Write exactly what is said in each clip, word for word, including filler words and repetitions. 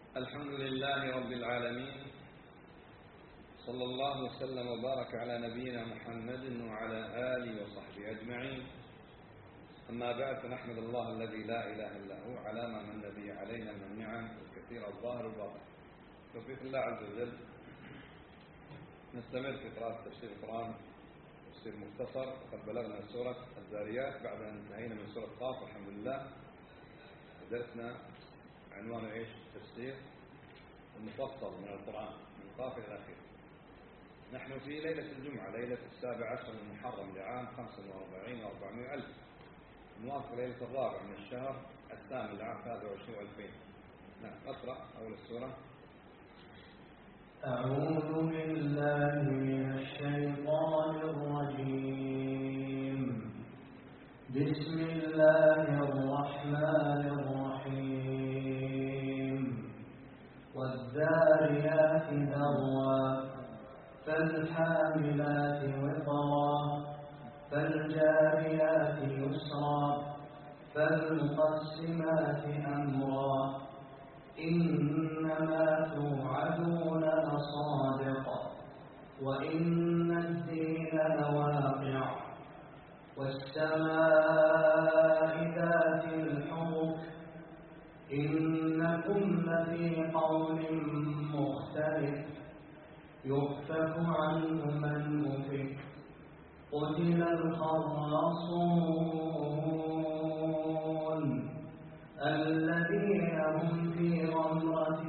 الحمد لله رب العالمين، صلى الله وسلم وبارك على نبينا محمد وعلى آله وصحبه أجمعين. أما بعد، فنحمد الله الذي لا إله إلا هو على ما من به علينا من النعم الكثيرة الظاهر والباطن. توفيق الله عز وجل نستمر في قراءة تفسير القرآن تفسير مختصر، وقد بلغنا سورة الذاريات بعد أن انتهينا من سورة قاف والحمد لله. درسنا عنوان ايش؟ التفسير المفصل من القرآن من قاف إلى الأخير. نحن في ليلة الجمعة، ليلة السابع عشر من محرم لعام خمسة وأربعين وأربعمائة ألف، موافق ليلة الرابع من الشهر الثامن لعام ثلاثة وعشرين وألفين. نعم، أقرأ أول السورة. أعوذ بالله من الشيطان الرجيم. بسم الله الرحمن الرحيم. والذاريات ذروا فالحاملات وقرا فالجاريات يسرا فالمقسمات أمرا إنما توعدون لصادق وإن الدين لواقع والسماء ذات الحبك إنكم لفي قول مختلف يؤفك عنه من أفك قتل الخراصون الذين هم في غمرة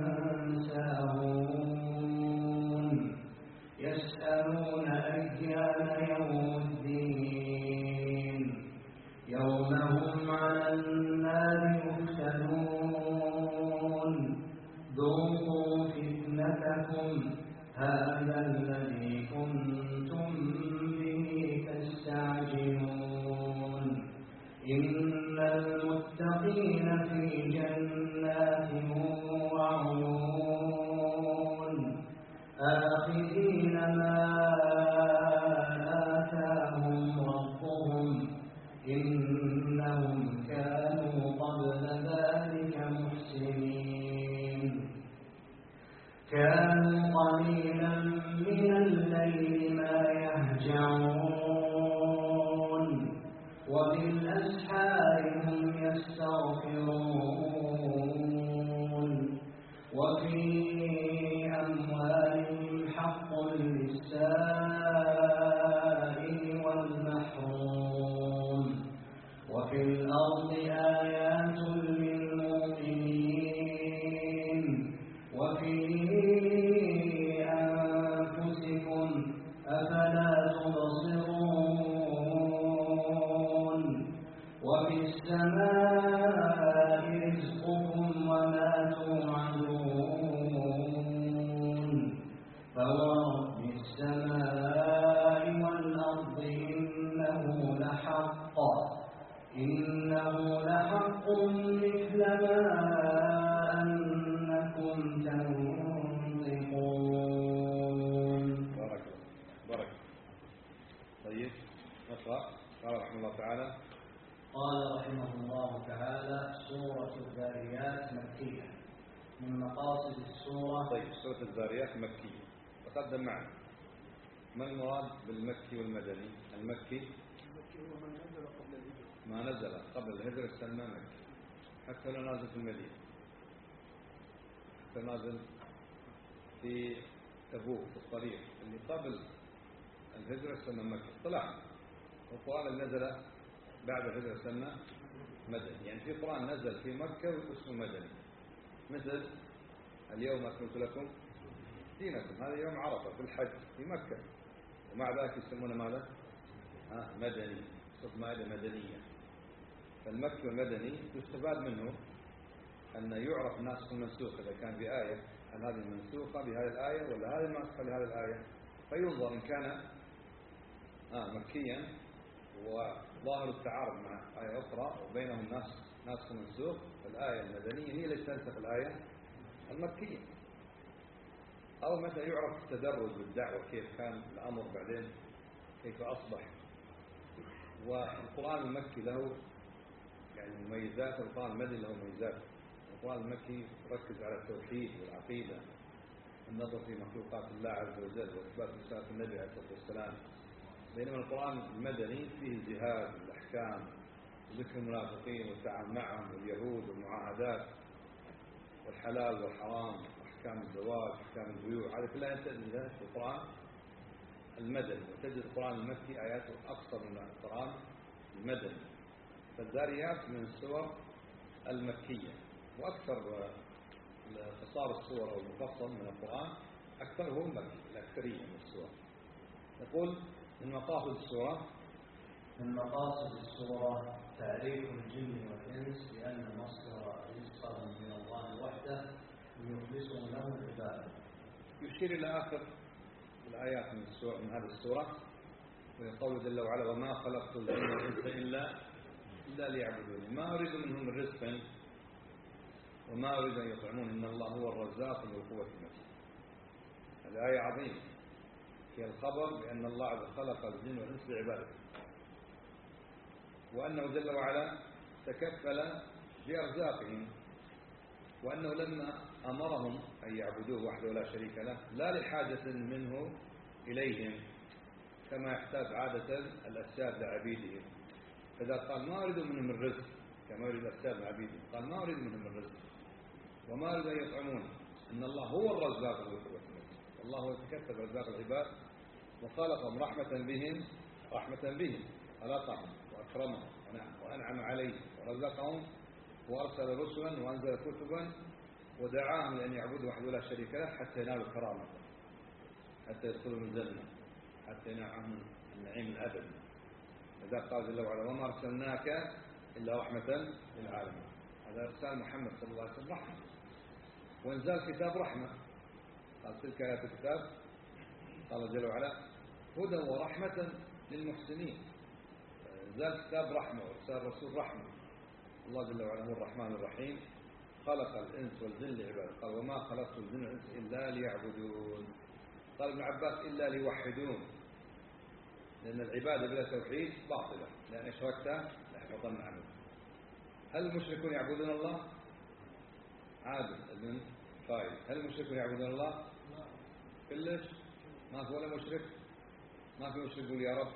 ساهون يسألون أيان يوم الدين يوم هم على النار يفتنون ذوقوا فتنتكم هذا الذي كنتم به تستعجلون إن المتقين في جنات وعيون آخذين ما آتاهم ربهم إنهم كانوا قبل ذلك محسنين كانوا قليلا من الليل ما يهجعون وبالأسحار هم يستغفرون وفي أموالهم حق للسائل والمحروم وفي الأرض آيات للمؤمنين وفي أنفسكم أفلا تبصرون وفي السماء رزقكم وما توعدون فورب السماء والأرض إنه لحق إنه لحق مثل ما أنكم تنطقون. بارك بارك. طيب نقرأ. قال رحمه الله تعالى قال رحمه الله تعالى: سورة الذاريات مكية. من مقاصد السورة. طيب، سورة الذاريات مكية. تقدم معنا ما المراد بالمكي والمدني؟ المكي المكي هو ما نزل قبل الهجرة، ما نزل قبل الهجرة السنة مكي، حتى لو نازل في المدينة، حتى نازل في تبوك في الطريق اللي قبل الهجرة السنة مكي طلع. والقرآن اللي نزل بعد الهجرة السنة مدني، يعني في قرآن نزل في مكة واسمه مدني، مثل اليوم أكملت لكم دينكم، هذا يوم عرفة في الحج في مكة، ومع ذلك يسمونه ماذا؟ آه مدني، صوت مائدة مدنية. فالمكي والمدني يستفاد منه أن يعرف ناسخ المنسوخ إذا كان في آية، هل هذه المنسوخة بهذه الآية ولا هذه الناسخة لهذه الآية، فينظر إن كان آه مكيا وظاهر التعارض مع آية أخرى وبينهم ناسخ ناسخ منسوخ، فالآية المدنية هي التي تنسخ الآية المكية. أو متى يعرف التدرج بالدعوة، كيف كان الأمر بعدين كيف أصبح. والقرآن المكي له يعني مميزات، والقرآن المدني له مميزات. القرآن المكي يركز على التوحيد والعقيدة، النظر في مخلوقات الله عز وجل وإثبات رسالة النبي عليه الصلاة والسلام. بينما القرآن المدني فيه الجهاد والأحكام وذكر المنافقين والتعامل معهم واليهود والمعاهدات والحلال والحرام وأحكام الزواج وأحكام البيوع، هذه كلها تجدها في القرآن المدني. وتجد القرآن المكي آياته أقصر من القرآن المدني. فالذاريات من السور المكية، وأكثر قصار السور أو المفصل من القرآن أكثره مكي، الأكثرية من السور. يقول من مقاصد السورة من مقاصد السورة تعريف الجن والإنس بأن مصدر رزقهم من الله وحده ليخلصوا له العبادة. يشير إلى آخر الآيات من السورة من هذه السورة، ويقول جل وعلا وما خلقت الجن والإنس إلا إلا ليعبدون ما أريد منهم من رزق وما أريد أن يطعمون إن الله هو الرزاق ذو القوة المتين. هذه آية عظيمة في الخبر بأن الله عز وجل خلق الجن والإنس لعبادته، وأنه جل وعلا تكفل بأرزاقهم، وأنه لما أمرهم أن يعبدوه وحده لا شريك له لا لحاجة منه إليهم كما يحتاج عادة الأسياد لعبيدهم. فإذا قال ما أريد منهم الرزق كما يريد الأسياد لعبيدهم، قال ما أريد منهم الرزق وما أريد أن يطعمون إن الله هو الرزاق ذو القوة المتين. الله هو يتكفل برزاق العباد وخلقهم رحمة بهم رحمة بهم خلقهم وأكرمهم وأنعم عليهم ورزقهم وأرسل رسلا وأنزل كتبا ودعاهم لأن يعبدوا وحده لا شريك له حتى ينالوا كرامة، حتى يدخلوا الجنة، حتى ينالوا النعيم الأبدي. إذا قال جل وعلا وما أرسلناك إلا رحمة للعالمين. هذا إرسال محمد صلى الله عليه وسلم رحمة، وإنزال كتاب رحمة. قال تلك آيات الكتاب قال جل وعلا هدى ورحمة للمحسنين. إنزال كتاب رحمة وإرسال رسول رحمة. الله جل وعلا هو الرحمن الرحيم خلق الإنس والجن لعباده. قال وما خلقت الجن والإنس إلا ليعبدون. قال ابن عباس إلا ليوحدون، لأن العبادة بلا توحيد باطلة، لأن أشركت ليحبطن عملك. هل المشركون يعبدون الله؟ عادل ابن خالد هل المشركون يعبدون الله؟ كلش ما في ولا مشرك، ما في مشرك يقول يا رب،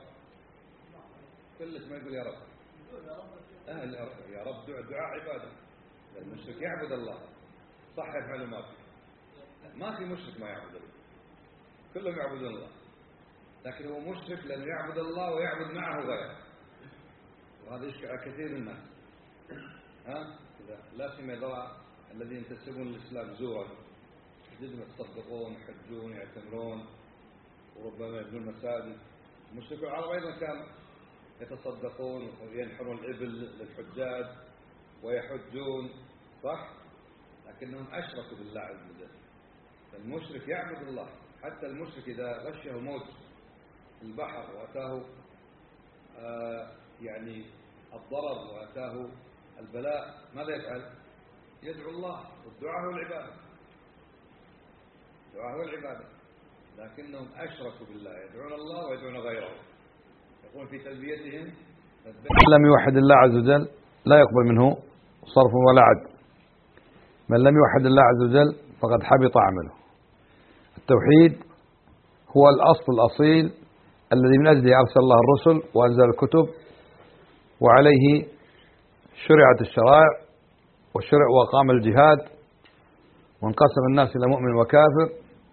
كلش ما يقول يا رب. أهل يا رب دعاء عبادة. المشرك يعبد الله صح معلومات، ما في مشرك ما يعبد الله، كلهم يعبدون الله، لكن هو مشرك لأنه يعبد الله ويعبد معه غيره، وهذا يشكل على كثير من الناس. ها لا سيما إذا الذين ينتسبون للإسلام زورا جدهم يتصدقون يحجون يعتمرون وربما يبنون مساجد. المشركون العرب أيضا كانوا يتصدقون وينحرون الإبل للحجاج ويحجون صح، لكنهم أشركوا بالله عز وجل. فالمشرك يعبد الله، حتى المشرك إذا غشه موت في البحر وأتاه آه يعني الضرر وأتاه البلاء ماذا يفعل؟ يدعو الله، والدعاء هو العبادة، الدعاء هو العبادة، لكنهم أشركوا بالله يدعون الله ويدعون غيره. يقول في تلبيتهم من لم يوحد الله عز وجل لا يقبل منه صرف ولا عدل. من لم يوحد الله عز وجل فقد حبط عمله. التوحيد هو الأصل الأصيل الذي من أجله أرسل الله الرسل وأنزل الكتب، وعليه شرعت الشرائع والشرع وقام الجهاد، وانقسم الناس إلى مؤمن وكافر،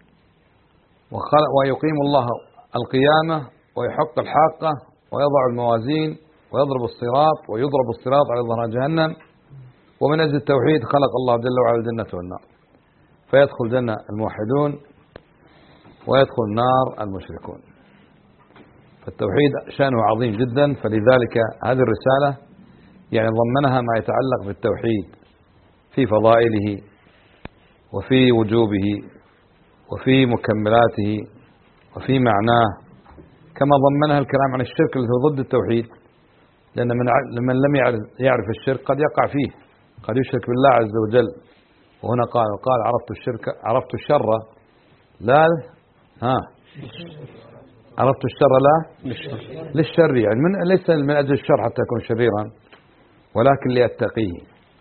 ويقيم الله القيامة ويحق الحاقة ويضع الموازين ويضرب الصراط ويضرب الصراط على ظهر جهنم. ومن أجل التوحيد خلق الله جل وعلا الجنة والنار، فيدخل الجنة الموحدون ويدخل النار المشركون. فالتوحيد شأنه عظيم جدا، فلذلك هذه الرسالة يعني ضمنها ما يتعلق بالتوحيد في فضائله وفي وجوبه وفي مكملاته وفي معناه، كما ضمنها الكلام عن الشرك الذي هو ضد التوحيد، لأن من لم يعرف الشرك قد يقع فيه، قد يشرك بالله عز وجل. وهنا قال قال عرفت الشرك عرفت الشر لا ها عرفت الشر لا للشر، يعني من ليس من أجل الشر حتى يكون شريرا، ولكن ليتقيه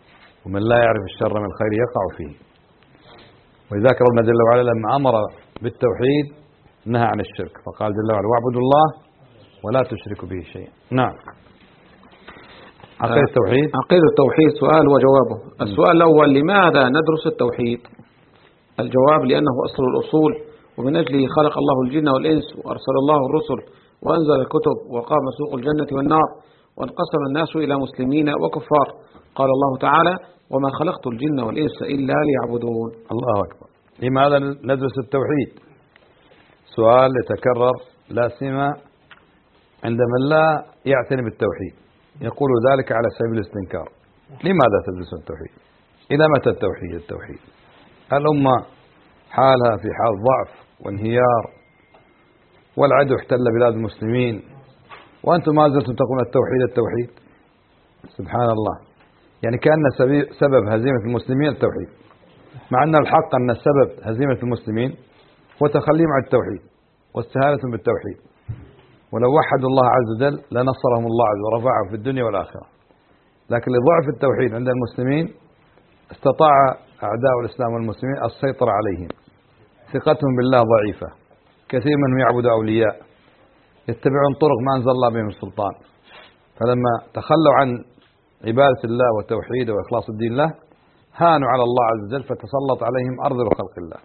ومن لا يعرف الشر من الخير يقع فيه. ولذلك ربنا جل وعلا لما أمر بالتوحيد نهى عن الشرك، فقال جل وعلا واعبدوا الله ولا تشركوا به شيئا. نعم. عقيدة التوحيد. عقيدة التوحيد سؤال وجوابه. السؤال الأول: لماذا ندرس التوحيد؟ الجواب: لأنه أصل الأصول، ومن أجله خلق الله الجن والإنس، وأرسل الله الرسل، وأنزل الكتب، وقام سوق الجنة والنار، وانقسم الناس إلى مسلمين وكفار. قال الله تعالى: وما خلقت الجن والإنس إلا ليعبدون. الله أكبر. لماذا ندرس التوحيد؟ سؤال يتكرر لا سيما عند من لا يعتني بالتوحيد، يقول ذلك على سبيل الاستنكار. لماذا تدرس التوحيد؟ إلى متى التوحيد؟ التوحيد الأمة حالها في حال ضعف وانهيار، والعدو احتل بلاد المسلمين، وأنتم ما زلتم تقولون التوحيد التوحيد. سبحان الله، يعني كأن سبب هزيمة المسلمين التوحيد، مع أن الحق أن سبب هزيمة المسلمين هو تخليهم عن التوحيد واستهانتهم بالتوحيد. ولو وحدوا الله عز وجل لنصرهم الله عز وجل ورفعهم في الدنيا والآخرة، لكن لضعف التوحيد عند المسلمين استطاع أعداء الإسلام والمسلمين السيطرة عليهم. ثقتهم بالله ضعيفة، كثير منهم يعبد أولياء، يتبعون طرق ما أنزل الله بهم السلطان، فلما تخلوا عن عبادة الله وتوحيده وإخلاص الدين له هانوا على الله عز وجل، فتسلط عليهم أرذل خلق الله.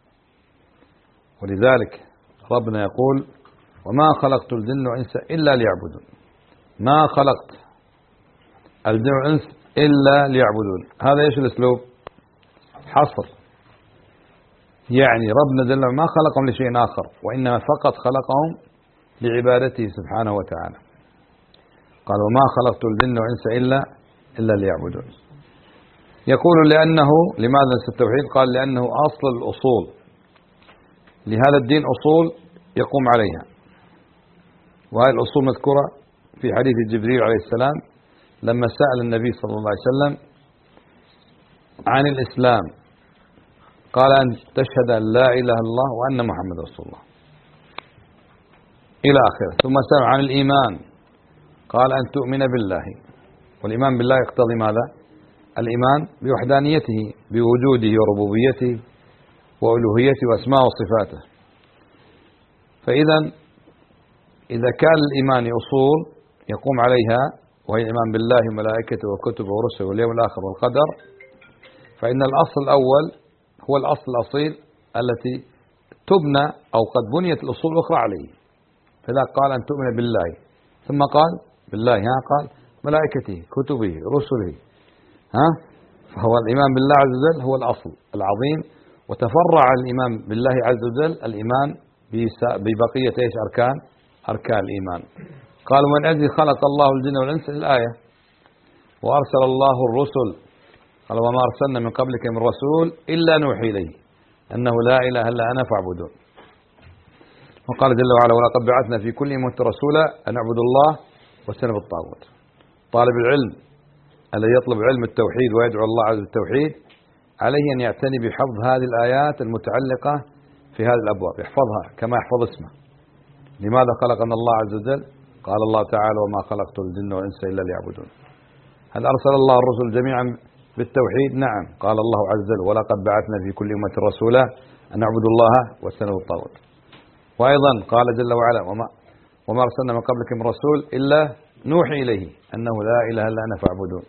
ولذلك ربنا يقول: وما خلقت الجن والإنس إلا ليعبدون. ما خلقت الجن والإنس إلا ليعبدون، هذا إيش الأسلوب؟ حصر، يعني ربنا جل وعلا ما خلقهم لشيء آخر، وإنما فقط خلقهم لعبادته سبحانه وتعالى. قال: وما خلقت الجن والإنس إلا إلا ليعبدون. يقول لأنه لماذا نسى التوحيد؟ قال: لأنه أصل الأصول، لهذا الدين أصول يقوم عليها، وهذه الأصول مذكورة في حديث جبريل عليه السلام لما سأل النبي صلى الله عليه وسلم عن الإسلام، قال: أن تشهد أن لا إله إلا الله وأن محمد رسول الله إلى آخره. ثم سأل عن الإيمان، قال: أن تؤمن بالله. والإيمان بالله يقتضي ماذا؟ الإيمان بوحدانيته، بوجوده وربوبيته وألوهيته وأسماء وصفاته. فإذا إذا كان الإيمان أصول يقوم عليها، وهي الإيمان بالله وملائكته وكتبه ورسله واليوم الآخر والقدر، فإن الأصل الأول هو الأصل الأصيل التي تبنى أو قد بنيت الأصول الأخرى عليه. فإذا قال أن تؤمن بالله، ثم قال بالله، ها قال ملائكته كتبه رسله، ها فهو الإيمان بالله عز وجل هو الأصل العظيم، وتفرع الإيمان بالله عز وجل الإيمان ببقية إيش؟ أركان أركان الإيمان. قال: ومن أجل خلق الله الجن والإنس الآية، وأرسل الله الرسل. قال: وما أرسلنا من قبلك من رسول إلا نوحي إليه أنه لا إله إلا أنا فاعبدون. وقال جل وعلا: ولقد بعثنا في كل أمة رسولا أن اعبدوا الله واجتنبوا الطاغوت. طالب العلم الذي يطلب علم التوحيد ويدعو الله عز وجل بالتوحيد عليه أن يعتني بحفظ هذه الآيات المتعلقة في هذه الأبواب، يحفظها كما يحفظ اسمه. لماذا خلقنا الله عز وجل؟ قال الله تعالى: وما خلقت الجن والإنس إلا ليعبدون. هل أرسل الله الرسل جميعا بالتوحيد؟ نعم. قال الله عز وجل: ولقد بعثنا في كل أمة رسولا أن اعبدوا الله واجتنبوا الطاغوت. وأيضا قال جل وعلا: وما وما أرسلنا من قبلك من رسول إلا نوحي إليه أنه لا إله إلا أنا فاعبدون.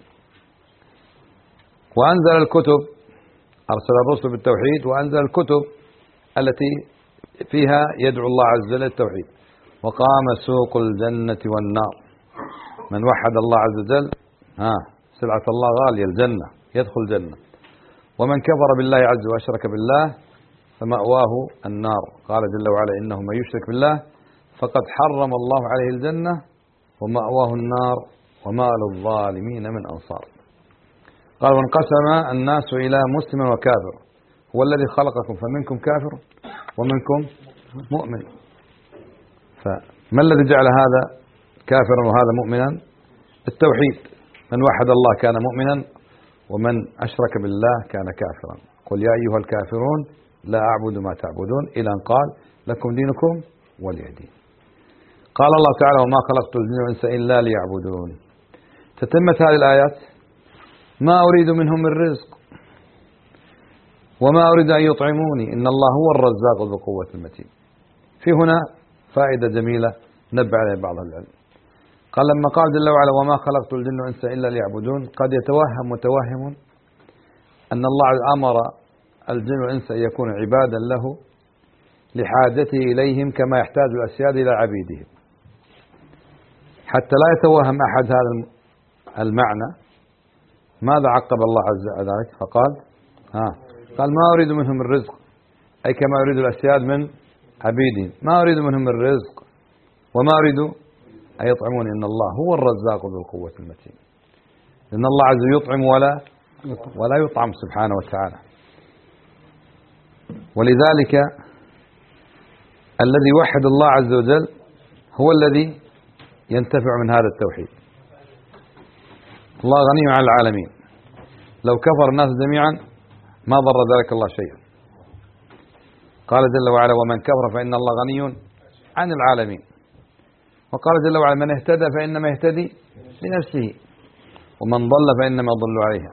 وأنزل الكتب، أرسل الرسل بالتوحيد وأنزل الكتب التي فيها يدعو الله عز وجل التوحيد. وقام سوق الجنة والنار، من وحد الله عز وجل ها سلعة الله غالية الجنة، يدخل الجنة. ومن كفر بالله عز وجل وأشرك بالله فمأواه النار. قال جل وعلا: إنه من يشرك بالله فقد حرم الله عليه الجنة ومأواه النار وما للظالمين من أنصار. قال: وانقسم الناس إلى مسلم وكافر، هو الذي خلقكم فمنكم كافر ومنكم مؤمن. فما الذي جعل هذا كافرا وهذا مؤمنا؟ التوحيد. من وحد الله كان مؤمنا، ومن أشرك بالله كان كافرا. قل يا أيها الكافرون لا أعبد ما تعبدون، إلى أن قال: لكم دينكم ولي دين. قال الله تعالى: وما خلقت الجن والإنس إلا ليعبدون. تتمت هذه الآيات ما أريد منهم من رزق وما أريد أن يطعموني إن الله هو الرزاق ذو القوة المتين. في هنا فائدة جميلة نبه عليها بعض العلم. قال لما قال جل وعلا وما خلقت الجن والإنس إلا ليعبدون، قد يتوهم متوهم أن الله أمر الجن والإنس أن يكون عبادا له لحاجته إليهم كما يحتاج الأسياد إلى عبيدهم، حتى لا يتوهم أحد هذا المعنى. ماذا عقب الله عز وجل؟ فقال ها قال ما أريد منهم الرزق، أي كما يريد الأسياد من عبيدهم، ما أريد منهم الرزق وما أريد أن يطعمون إن الله هو الرزاق ذو القوة المتين. لأن الله عز وجل يطعم ولا ولا يطعم سبحانه وتعالى. ولذلك الذي يوحد الله عز وجل هو الذي ينتفع من هذا التوحيد. الله غني عن العالمين، لو كفر الناس جميعا ما ضر ذلك الله شيئا. قال جل وعلا ومن كفر فإن الله غني عن العالمين. وقال جل وعلا من اهتدى فإنما يهتدي لنفسه ومن ضل فإنما يضل عليها.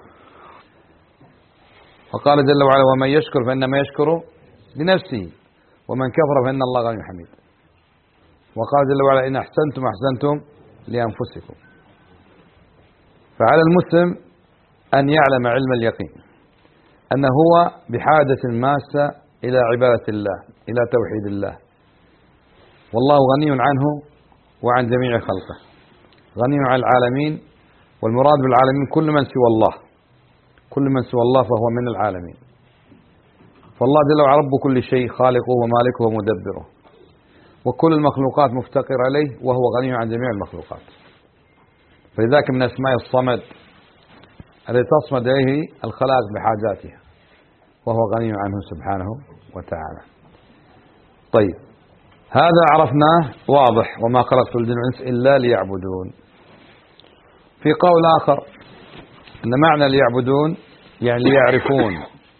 وقال جل وعلا ومن يشكر فإنما يشكر لنفسه ومن كفر فإن الله غني حميد. وقال جل وعلا إن أحسنتم أحسنتم لأنفسكم. فعلى المسلم أن يعلم علم اليقين أنه هو بحاجة ماسة إلى عبادة الله، إلى توحيد الله، والله غني عنه وعن جميع خلقه، غني عن العالمين. والمراد بالعالمين كل من سوى الله، كل من سوى الله فهو من العالمين. فالله جل وعلا رب كل شيء، خالقه ومالكه ومدبره، وكل المخلوقات مفتقر عليه وهو غني عن جميع المخلوقات. فلذلك من أسماء الصمد الذي تصمد إليه الخلائق بحاجاتها وهو غني عنه سبحانه وتعالى. طيب هذا عرفناه واضح وما خلقت الجن والإنس إلا ليعبدون. في قول آخر أن معنى ليعبدون يعني ليعرفون.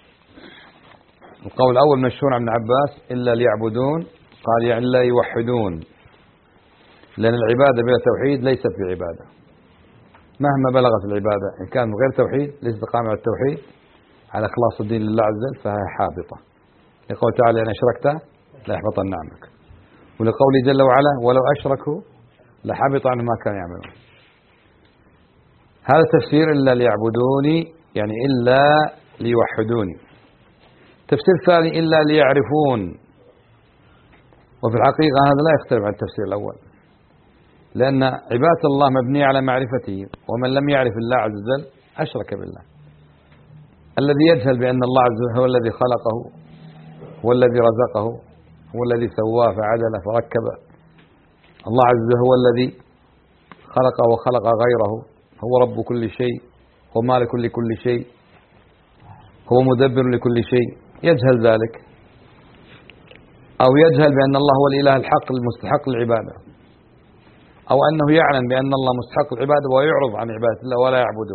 القول الأول مشهور عن ابن عباس إلا ليعبدون، قال يعني لا يوحدون، لأن العبادة بلا توحيد ليست بعبادة مهما بلغت العبادة، إن كان من غير توحيد ليست قائمة على التوحيد على إخلاص الدين لله عز وجل فهي حابطة. لقول تعالى إن أشركت ليحبطن عملك، ولقوله جل وعلا ولو أشركوا لحبط عنهم ما كانوا يعملون. هذا تفسير إلا ليعبدوني يعني إلا ليوحدوني. تفسير ثاني إلا ليعرفون، وفي الحقيقة هذا لا يختلف عن التفسير الأول، لأن عبادة الله مبنية على معرفته، ومن لم يعرف الله عز وجل أشرك بالله. الذي يجهل بأن الله عز وجل هو الذي خلقه، هو الذي رزقه، هو الذي سواه فعدل فركب، الله عز وجل هو الذي خلق وخلق غيره، هو رب كل شيء، هو مالك لكل شيء، هو مدبر لكل شيء، يجهل ذلك، أو يجهل بأن الله هو الإله الحق المستحق للعبادة، أو أنه يعلم بأن الله مستحق العبادة ويعرض عن عبادة الله ولا يعبده.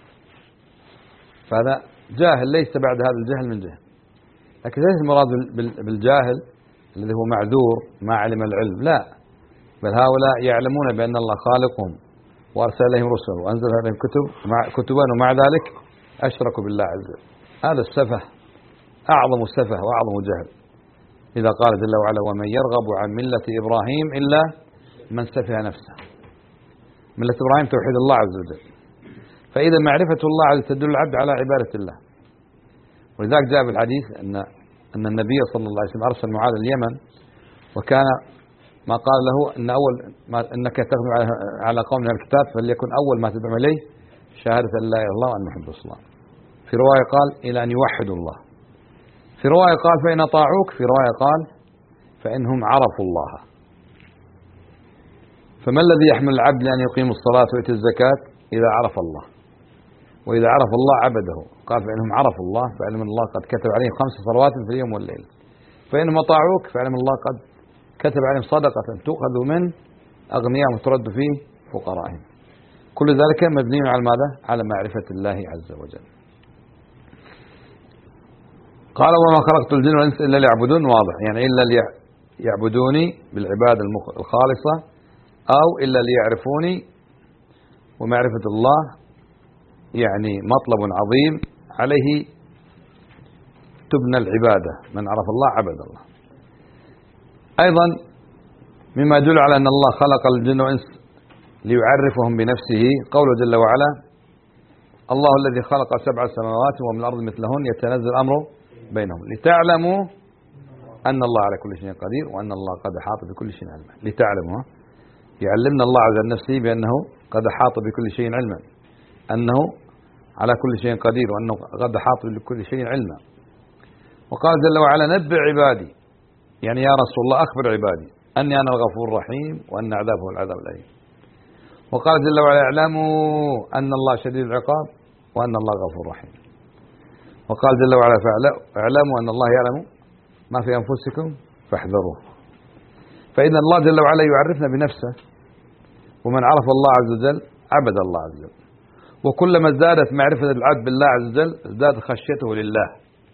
فهذا جاهل ليس بعد هذا الجهل من جهل. لكن ليس المراد بالجاهل الذي هو معذور ما علم العلم، لا، بل هؤلاء يعلمون بأن الله خالقهم وأرسل إليهم رسله وأنزل عليهم كتب كتبا ومع ذلك أشركوا بالله عز وجل. هذا السفه أعظم سفه وأعظم جهل. إذا قال جل وعلا ومن يرغب عن ملة إبراهيم إلا من سفه نفسه. ملة إبراهيم توحيد الله عز وجل. فإذا معرفة الله عز وجل تدل العبد على عبادة الله. ولذلك جاء في الحديث أن أن النبي صلى الله عليه وسلم أرسل معاذ اليمن، وكان ما قال له أن أول ما أنك تخدم على قوم من الكتاب فليكن أول ما تدعو إليه شهادة أن لا إله إلا الله وأن محمد رسول الله. في رواية قال إلى أن يوحدوا الله. في رواية قال فإن أطاعوك، في رواية قال فإنهم عرفوا الله. فما الذي يحمل العبد لأن يقيم الصلاة ويؤتي الزكاة؟ إذا عرف الله، وإذا عرف الله عبده. قال فإنهم عرفوا الله فعلم الله قد كتب عليهم خمس صلوات في اليوم والليل. فإنهم أطاعوك فعلم الله قد كتب عليهم صدقة تؤخذ من أغنياء وترد في فقرائهم. كل ذلك مبني على ماذا؟ على معرفة الله عز وجل. قال وما خلقت الجن والإنس إلا ليعبدون، واضح يعني إلا ليعبدوني بالعبادة الخالصة، أو إلا ليعرفوني، ومعرفة الله يعني مطلب عظيم عليه تبنى العبادة. من عرف الله عبد الله. أيضا مما يدل على أن الله خلق الجن والإنس ليعرفهم بنفسه قوله جل وعلا: الله الذي خلق سبع سماوات ومن الأرض مثلهن يتنزل الأمر بينهم لتعلموا أن الله على كل شيء قدير وأن الله قد أحاط بكل شيء علما. لتعلموا، يعلمنا الله عز وجل نفسه بأنه قد أحاط بكل شيء علما، أنه على كل شيء قدير وأنه قد أحاط بكل شيء علما. وقال جل وعلا: نبئ عبادي، يعني يا رسول الله أخبر عبادي أني أنا الغفور الرحيم وأن عذابه هو العذاب الأليم. وقال جل وعلا: اعلموا أن الله شديد العقاب وأن الله غفور رحيم. وقال جل وعلا: فاعلموا أن الله يعلم ما في أنفسكم فاحذروه. فإذا الله جل وعلا يعرفنا بنفسه، ومن عرف الله عز وجل عبد الله عز وجل. وكلما ازدادت معرفة العبد بالله عز وجل ازداد خشيته لله.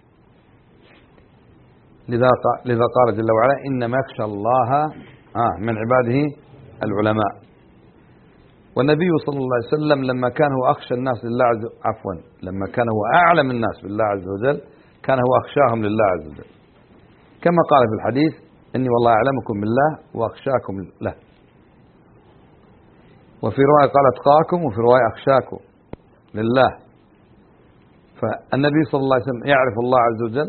لذا لذا قال جل وعلا: إنما يخشى الله آه من عباده العلماء. والنبي صلى الله عليه وسلم لما كان هو أخشى الناس لله عز وجل، عفوا لما كان هو أعلم الناس بالله عز وجل كان هو أخشاهم لله عز وجل، كما قال في الحديث: إني والله أعلمكم بالله وأخشاكم له. وفي رواية قال: أتقاكم، وفي رواية أخشاكم لله. فالنبي صلى الله عليه وسلم يعرف الله عز وجل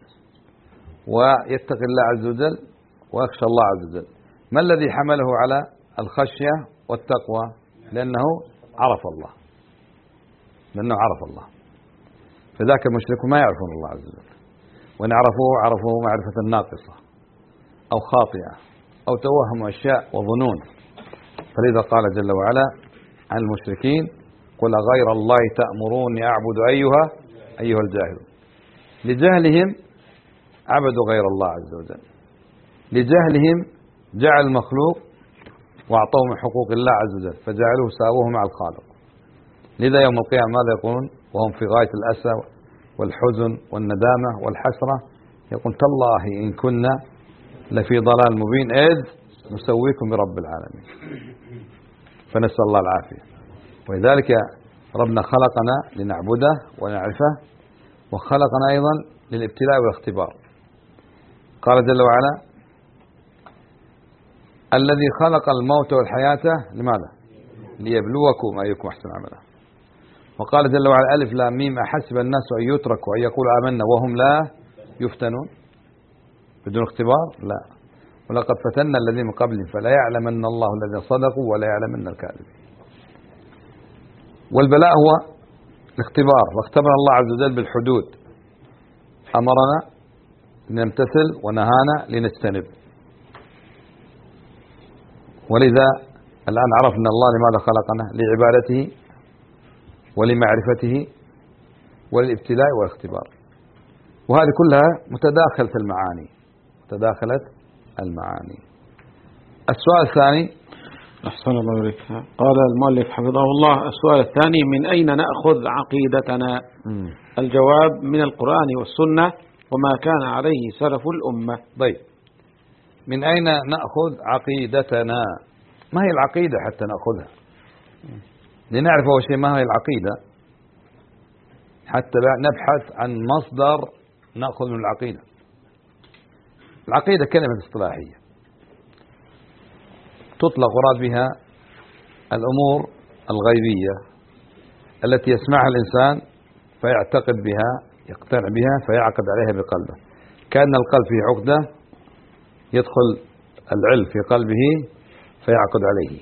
ويتقي الله عز وجل ويخشى الله عز وجل. ما الذي حمله على الخشية والتقوى؟ لأنه عرف الله، لأنه عرف الله. فذاك المشركون ما يعرفون الله عز وجل، وإن عرفوه عرفوه معرفة ناقصة أو خاطئة أو توهم أشياء وظنون. فلذا قال جل وعلا عن المشركين: قل غير الله تأمروني أعبد أيها أيها الجاهلون. لجهلهم عبدوا غير الله عز وجل، لجهلهم جعل المخلوق وأعطوه من حقوق الله عز وجل فجعلوه ساووه مع الخالق. لذا يوم القيامة ماذا يقولون وهم في غاية الأسى والحزن والندامة والحسرة؟ يقول: تالله إن كنا لفي ضلال مبين إذ نسويكم برب العالمين. فنسأل الله العافية. ولذلك ربنا خلقنا لنعبده ونعرفه، وخلقنا أيضا للابتلاء والاختبار. قال جل وعلا: الذي خلق الموت والحياة لماذا؟ ليبلوكم أيكم أحسن عملا. وقال جل وعلا: ألف لام ميم أحسب الناس أن يتركوا أن يقولوا آمنا وهم لا يفتنون. بدون اختبار؟ لا. ولقد فتنا الذين من قبلهم فلا يعلمن الله الذين صدقوا ولا يعلمن الكاذبين. والبلاء هو الاختبار، واختبر الله عز وجل بالحدود، أمرنا لنمتثل ونهانا لنجتنب. ولذا الآن عرفنا الله لماذا خلقنا: لعبادته ولمعرفته وللابتلاء والاختبار. وهذه كلها متداخلة المعاني، متداخلة المعاني. السؤال الثاني. أحسن الله إليك. قال المؤلف حفظه الله: السؤال الثاني: من أين نأخذ عقيدتنا؟ م. الجواب: من القرآن والسنة وما كان عليه سلف الأمة. طيب، من أين نأخذ عقيدتنا؟ ما هي العقيدة حتى نأخذها؟ لنعرف أول شيء ما هي العقيدة حتى نبحث عن مصدر نأخذ من العقيدة. العقيدة كلمة اصطلاحية تطلق وراد بها الأمور الغيبية التي يسمعها الإنسان فيعتقد بها، يقتنع بها، فيعقد عليها بقلبه. كأن القلب فيه عقدة يدخل العلم في قلبه فيعقد عليه،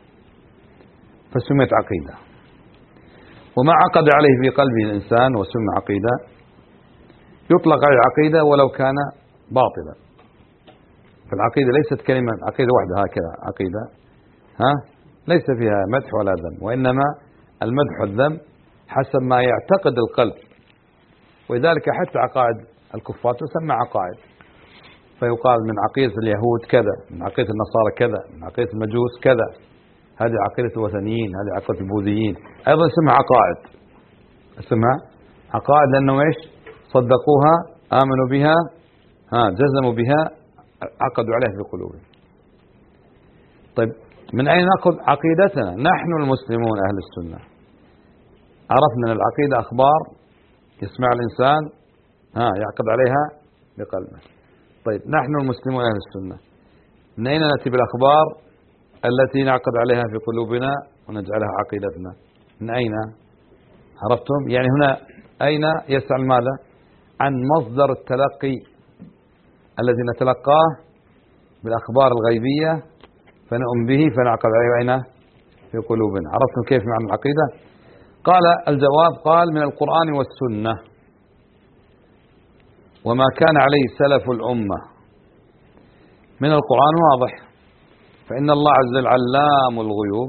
فسميت عقيدة. وما عقد عليه في قلبه الإنسان وسمى عقيدة يطلق عليه عقيدة ولو كان باطلا. فالعقيدة ليست كلمة عقيدة واحدة هكذا عقيدة، ها ليس فيها مدح ولا ذم، وإنما المدح والذم حسب ما يعتقد القلب. ولذلك حتى عقائد الكفار تسمى عقائد، فيقال من عقيدة اليهود كذا، من عقيدة النصارى كذا، من عقيدة المجوس كذا. هذه عقيدة الوثنيين، هذه عقيدة البوذيين، أيضا اسمها عقائد، اسمها عقائد لأنه إيش؟ صدقوها، آمنوا بها، ها جزموا بها، عقدوا عليها في قلوبهم. طيب، من أين نأخذ عقيدتنا نحن المسلمون أهل السنة؟ عرفنا أن العقيدة أخبار يسمع الإنسان ها يعقد عليها بقلبه. طيب نحن المسلمون أهل السنة من أين نأتي بالأخبار التي نعقد عليها في قلوبنا ونجعلها عقيدتنا؟ من أين؟ عرفتم؟ يعني هنا أين يسأل ماذا؟ عن مصدر التلقي الذي نتلقاه بالأخبار الغيبية فنؤمن به فنعقد عليه أين؟ في قلوبنا. عرفتم كيف معنى العقيدة؟ قال الجواب قال من القرآن والسنة، وما كان عليه سلف الأمة. من القرآن واضح، فإن الله عز وجل علام الغيوب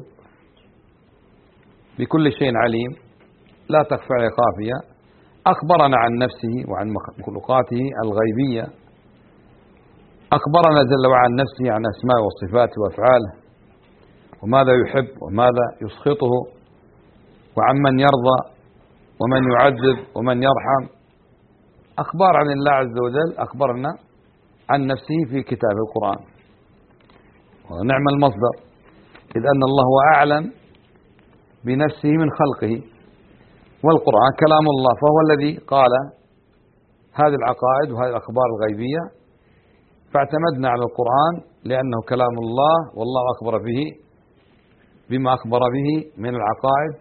بكل شيء عليم لا تخفى عليه خافية، أخبرنا عن نفسه وعن مخلوقاته الغيبية، أخبرنا جل وعلا عن نفسه عن أسماء وصفاته وأفعاله وماذا يحب وماذا يسخطه وعمن يرضى ومن يعذب ومن يرحم. أخبار عن الله عز وجل أخبرنا عن نفسه في كتاب القرآن، ونعم المصدر، إذ أن الله هو أعلم بنفسه من خلقه، والقرآن كلام الله فهو الذي قال هذه العقائد وهذه الأخبار الغيبية، فاعتمدنا على القرآن لأنه كلام الله والله أخبر به بما أخبر به من العقائد.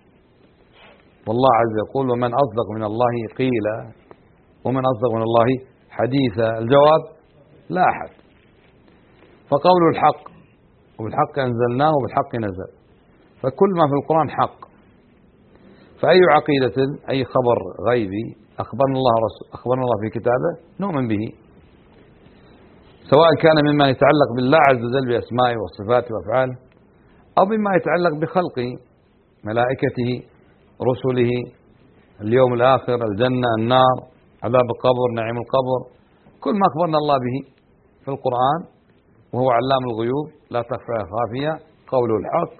والله عز وجل يقول ومن أصدق من الله قيلا ومن أصدق من الله حديثا. الجواب لا أحد، فقول الحق وبالحق أنزلناه وبالحق نزل، فكل ما في القرآن حق. فأي عقيدة أي خبر غيبي أخبرنا الله رسول أخبرنا الله في كتابه نؤمن به، سواء كان مما يتعلق بالله عز وجل بأسمائه وصفاته وأفعاله، أو مما يتعلق بخلقه ملائكته رسله اليوم الآخر الجنة النار عذاب القبر نعيم القبر، كل ما أخبرنا الله به في القرآن وهو علام الغيوب لا تخفى خافية قوله الحق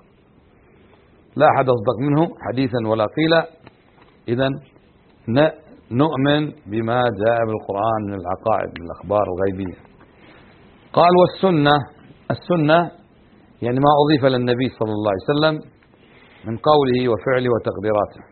لا أحد أصدق منه حديثا ولا قيلا. إذن نؤمن بما جاء بالقرآن من العقائد من الأخبار الغيبية. قال والسنة، السنة يعني ما أضيف للنبي صلى الله عليه وسلم من قوله وفعله وتقديراته،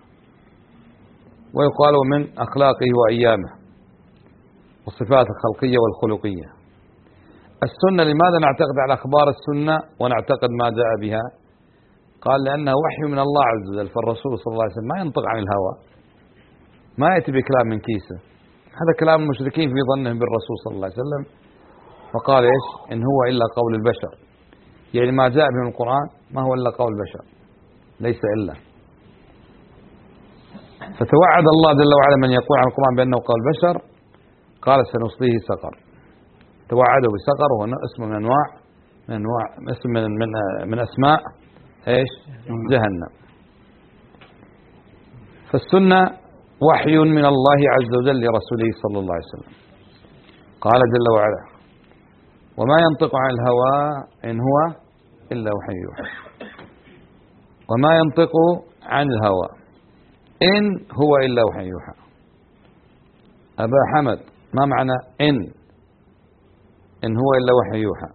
ويقال من أخلاقه وأيامه والصفات الخلقية والخلقية. السنة لماذا نعتقد على أخبار السنة ونعتقد ما جاء بها؟ قال لأنه وحي من الله عز وجل، فالرسول صلى الله عليه وسلم ما ينطق عن الهوى، ما يأتي بكلام من كيسه، هذا كلام المشركين في ظنهم بالرسول صلى الله عليه وسلم. فقال إيش؟ إن هو إلا قول البشر، يعني ما جاء به من القرآن ما هو إلا قول البشر ليس إلا. فتوعد الله جل وعلا من يقول عن القرآن بأنه قول بشر، قال سنصليه سقر، توعده بسقر وهو اسم من أنواع من أنواع اسم من من, من أسماء إيش؟ جهنم. فالسنة وحي من الله عز وجل لرسوله صلى الله عليه وسلم. قال جل وعلا وما ينطق عن الهوى إن هو إلا وحي يوحى. وما ينطق عن الهوى إن هو إلا وحي يوحى. أبا حمد ما معنى إن؟ إن هو إلا وحي يوحى.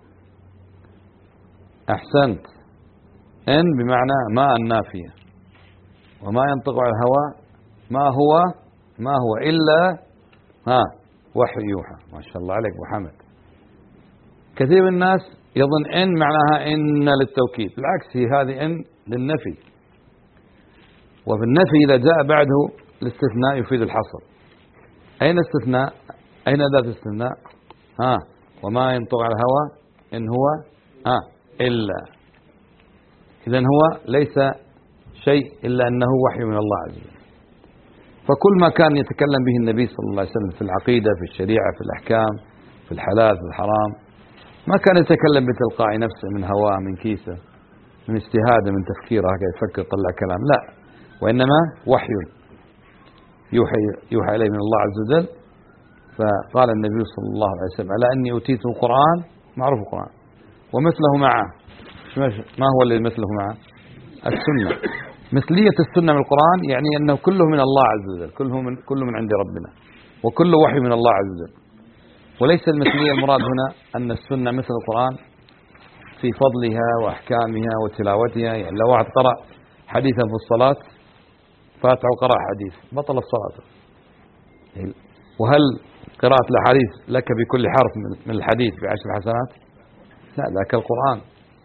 أحسنت، إن بمعنى ما النافية، وما ينطق عن الهوى ما هو ما هو إلا ها وحي يوحى. ما شاء الله عليك أبو حمد. كثير من الناس يظن إن معناها إن للتوكيد، بالعكس هي هذه إن للنفي، وفي النفي إذا جاء بعده الاستثناء يفيد الحصر. أين استثناء؟ أين أداة استثناء؟ ها وما ينطق على الهوى إن هو ها إلا. إذن هو ليس شيء إلا أنه وحي من الله عز وجل. فكل ما كان يتكلم به النبي صلى الله عليه وسلم في العقيدة في الشريعة في الأحكام في الحلال في الحرام ما كان يتكلم بتلقاء نفسه من هواه من كيسه من اجتهاده من تفكيره هكذا يفكر طلع كلام، لا، وإنما وحي يوحي يوحى إليه من الله عز وجل. فقال النبي صلى الله عليه وسلم على أني أوتيت القرآن، معروف القرآن، ومثله معه. ما هو اللي مثله معه؟ السنة. مثلية السنة من القرآن يعني أنه كله من الله عز وجل، كله من كله من عند ربنا، وكله وحي من الله عز وجل. وليس المثلية المراد هنا أن السنة مثل القرآن في فضلها وأحكامها وتلاوتها. يعني لو واحد قرأ حديثا في الصلاة فاتحة وقرأ حديث بطل الصلاة. وهل قراءة الأحاديث لك بكل حرف من الحديث بعشر حسنات؟ لا، ذاك القرآن.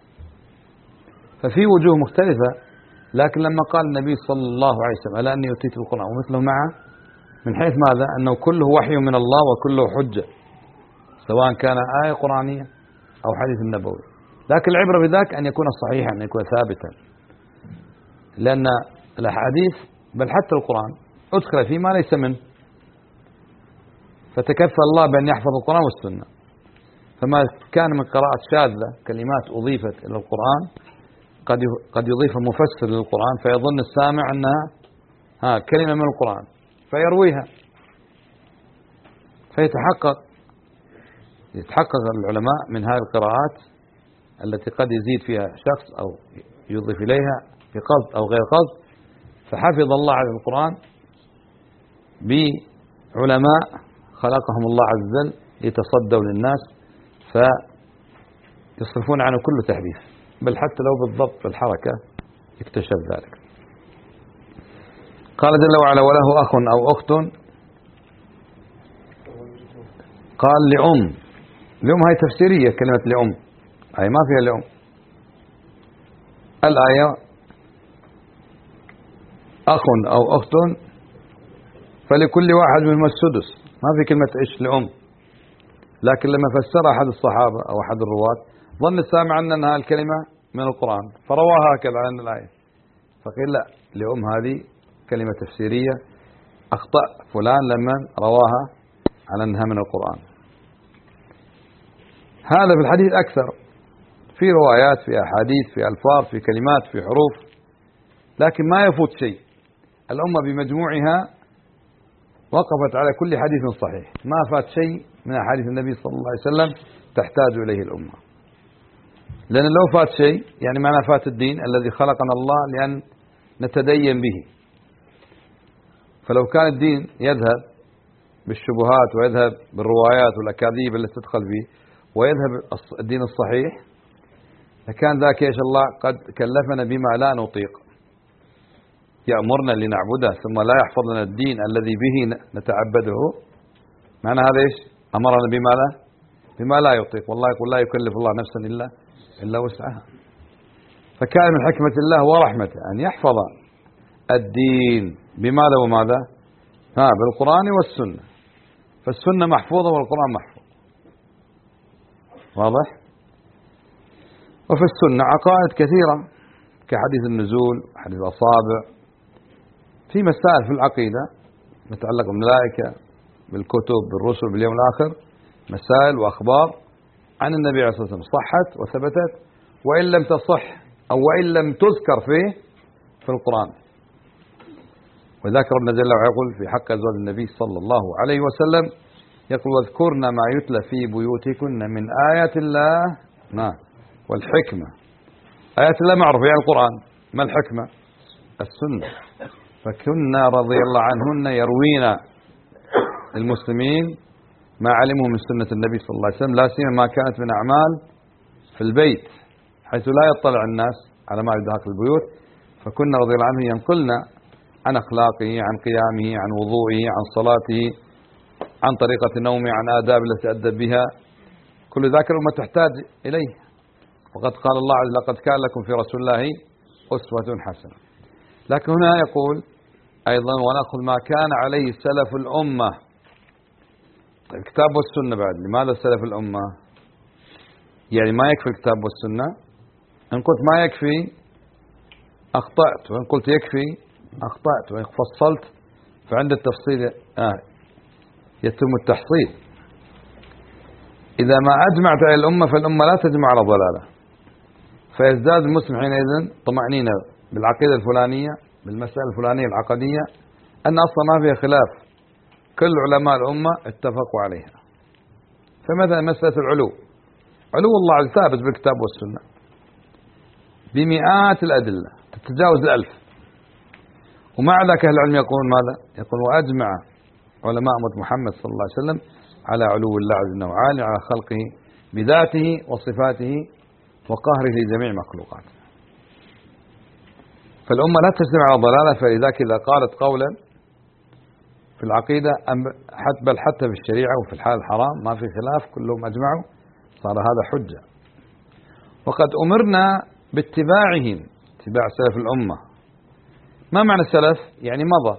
ففي وجوه مختلفة، لكن لما قال النبي صلى الله عليه وسلم ألا أني أوتيت القرآن ومثله معه، من حيث ماذا؟ أنه كله وحي من الله وكله حجة، سواء كان آية قرآنية أو حديث نبوي. لكن العبرة بذاك أن يكون صحيحا، أن يكون ثابتا، لأن الأحاديث بل حتى القرآن أدخل فيما ليس منه، فتكفى الله بأن يحفظ القرآن والسنة. فما كان من قراءة شاذة كلمات أضيفت إلى القرآن قد قد يضيف مفسر للقرآن فيظن السامع أنها ها كلمة من القرآن فيرويها، فيتحقق يتحقق العلماء من هذه القراءات التي قد يزيد فيها شخص أو يضيف إليها بقصد أو غير قصد. فحفظ الله على القرآن بعلماء خلقهم الله عز وجل يتصدوا للناس فيصرفون عنه كل تحريف، بل حتى لو بالضبط بالحركة يكتشف ذلك. قال جل وعلا وله أخ أو أخت، قال لأم. لأم هي تفسيرية، كلمة لأم أي ما فيها لأم. الآية أخ أو أخت فلكل واحد منهم السدس، ما في كلمة إيش لأم. لكن لما فسر أحد الصحابة أو أحد الرواة ظن السامع أنها الكلمة من القرآن فرواها هكذا عن الآية، فقيل لا، لأم هذه كلمة تفسيرية أخطأ فلان لما رواها على أنها من القرآن. هذا في الحديث أكثر، في روايات، في أحاديث، في ألفاظ، في كلمات، في حروف، لكن ما يفوت شيء. الأمة بمجموعها وقفت على كل حديث صحيح، ما فات شيء من أحاديث النبي صلى الله عليه وسلم تحتاج إليه الأمة. لأن لو فات شيء يعني معنى فات الدين الذي خلقنا الله لأن نتدين به. فلو كان الدين يذهب بالشبهات ويذهب بالروايات والأكاذيب التي تدخل به ويذهب الدين الصحيح لكان ذاك يا الله قد كلفنا بما لا نطيق، يأمرنا لنعبده ثم لا يحفظ لنا الدين الذي به نتعبده. معنى هذا إيش؟ أمرنا بما لا بما لا يطيق، والله يقول لا يكلف الله نفسا إلا إلا وسعها. فكان من حكمة الله ورحمته أن يحفظ الدين بماذا وماذا؟ ها بالقرآن والسنة. فالسنة محفوظة والقرآن محفوظ، واضح؟ وفي السنة عقائد كثيرة كحديث النزول، حديث الأصابع، في مسائل في العقيدة متعلقة بالملائكة، بالكتب، بالرسل، باليوم الآخر، مسائل وأخبار عن النبي عليه الصلاة والسلام صحت وثبتت، وإن لم تصح أو وإن لم تذكر فيه في القرآن. وذاك ربنا جل وعلا يقول في حق أزواج النبي صلى الله عليه وسلم يقول واذكرن ما يتلى في بيوتكن من آيات الله ما والحكمة. آيات الله معروف يعني القرآن، ما الحكمة؟ السنة. فكنا رضي الله عنهن يروين المسلمين ما علموا من سنة النبي صلى الله عليه وسلم، لا سيما ما كانت من أعمال في البيت حيث لا يطلع الناس على ما يدخل البيوت. فكنا رضي الله عنه ينقلنا عن أخلاقه، عن قيامه، عن وضوئه، عن صلاته، عن طريقة نومه، عن آداب التي أدب بها. كل ذاك الأمة تحتاج إليه. وقد قال الله عز وجل لقد كان لكم في رسول الله أسوة حسنة. لكن هنا يقول أيضا ونأخذ ما كان عليه سلف الأمة. الكتاب والسنة بعد، لماذا سلف الأمة؟ يعني ما يكفي الكتاب والسنة؟ إن قلت ما يكفي أخطأت، وإن قلت يكفي أخطأت، وإن فصلت فعند التفصيل آه يتم التحصيل. إذا ما أجمعت على الأمة فالأمة لا تجمع على ضلالة، فيزداد المسلم حينئذ طمأنينة بالعقيدة الفلانية، بالمسألة الفلانية العقدية أن أصلا ما فيها خلاف، كل علماء الأمة اتفقوا عليها. فمثلا مسألة العلو، علو الله عز ثابت بالكتاب والسنة بمئات الأدلة تتجاوز الألف، ومع ذلك أهل العلم يقولون ماذا؟ يقول وأجمع علماء أمة محمد صلى الله عليه وسلم على علو الله عز وجل على خلقه بذاته وصفاته وقهره لجميع مخلوقاته. فالأمة لا تجتمع على ضلالة، فلذلك إذا قالت قولا في العقيدة بل حتى في الشريعة وفي الحال الحرام ما في خلاف كلهم أجمعوا صار هذا حجة. وقد أمرنا باتباعهم، اتباع سلف الأمة. ما معنى السلف؟ يعني مضى،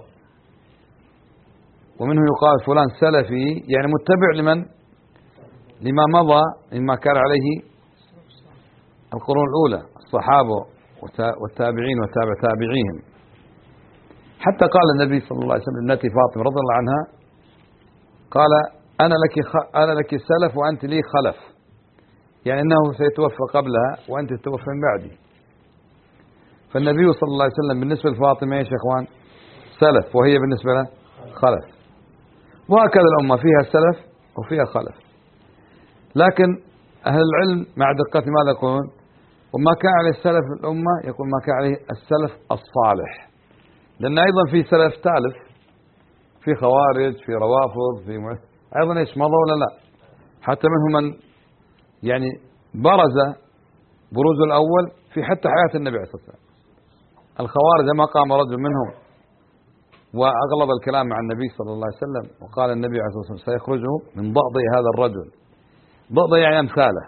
ومنه يقال فلان سلفي يعني متبع لمن؟ لما مضى مما كان عليه القرون الأولى الصحابة والتابعين وتابع تابعيهم. حتى قال النبي صلى الله عليه وسلم لابنته فاطمة رضي الله عنها قال أنا لك خ... أنا لك سلف وأنت لي خلف، يعني أنه سيتوفى قبلها وأنت تتوفى من بعدي. فالنبي صلى الله عليه وسلم بالنسبة لفاطمة يا إخوان سلف، وهي بالنسبة له خلف. وهكذا الأمة فيها سلف وفيها خلف. لكن أهل العلم مع دقة ماذا يقولون؟ وما كان عليه السلف الأمة يقول ما كان عليه السلف الصالح، لأن أيضا في سلف تالف، في خوارج، في روافض، في م... أيضا إيش مضى ولا لا؟ حتى منهم من يعني برز بروز الأول في حتى حياة النبي عليه الصلاة والسلام. الخوارج ما قام رجل منهم وأغلظ الكلام مع النبي صلى الله عليه وسلم، وقال النبي عليه الصلاة والسلام سيخرجه من ضأضئ هذا الرجل. ضأضئ يعني أمثاله.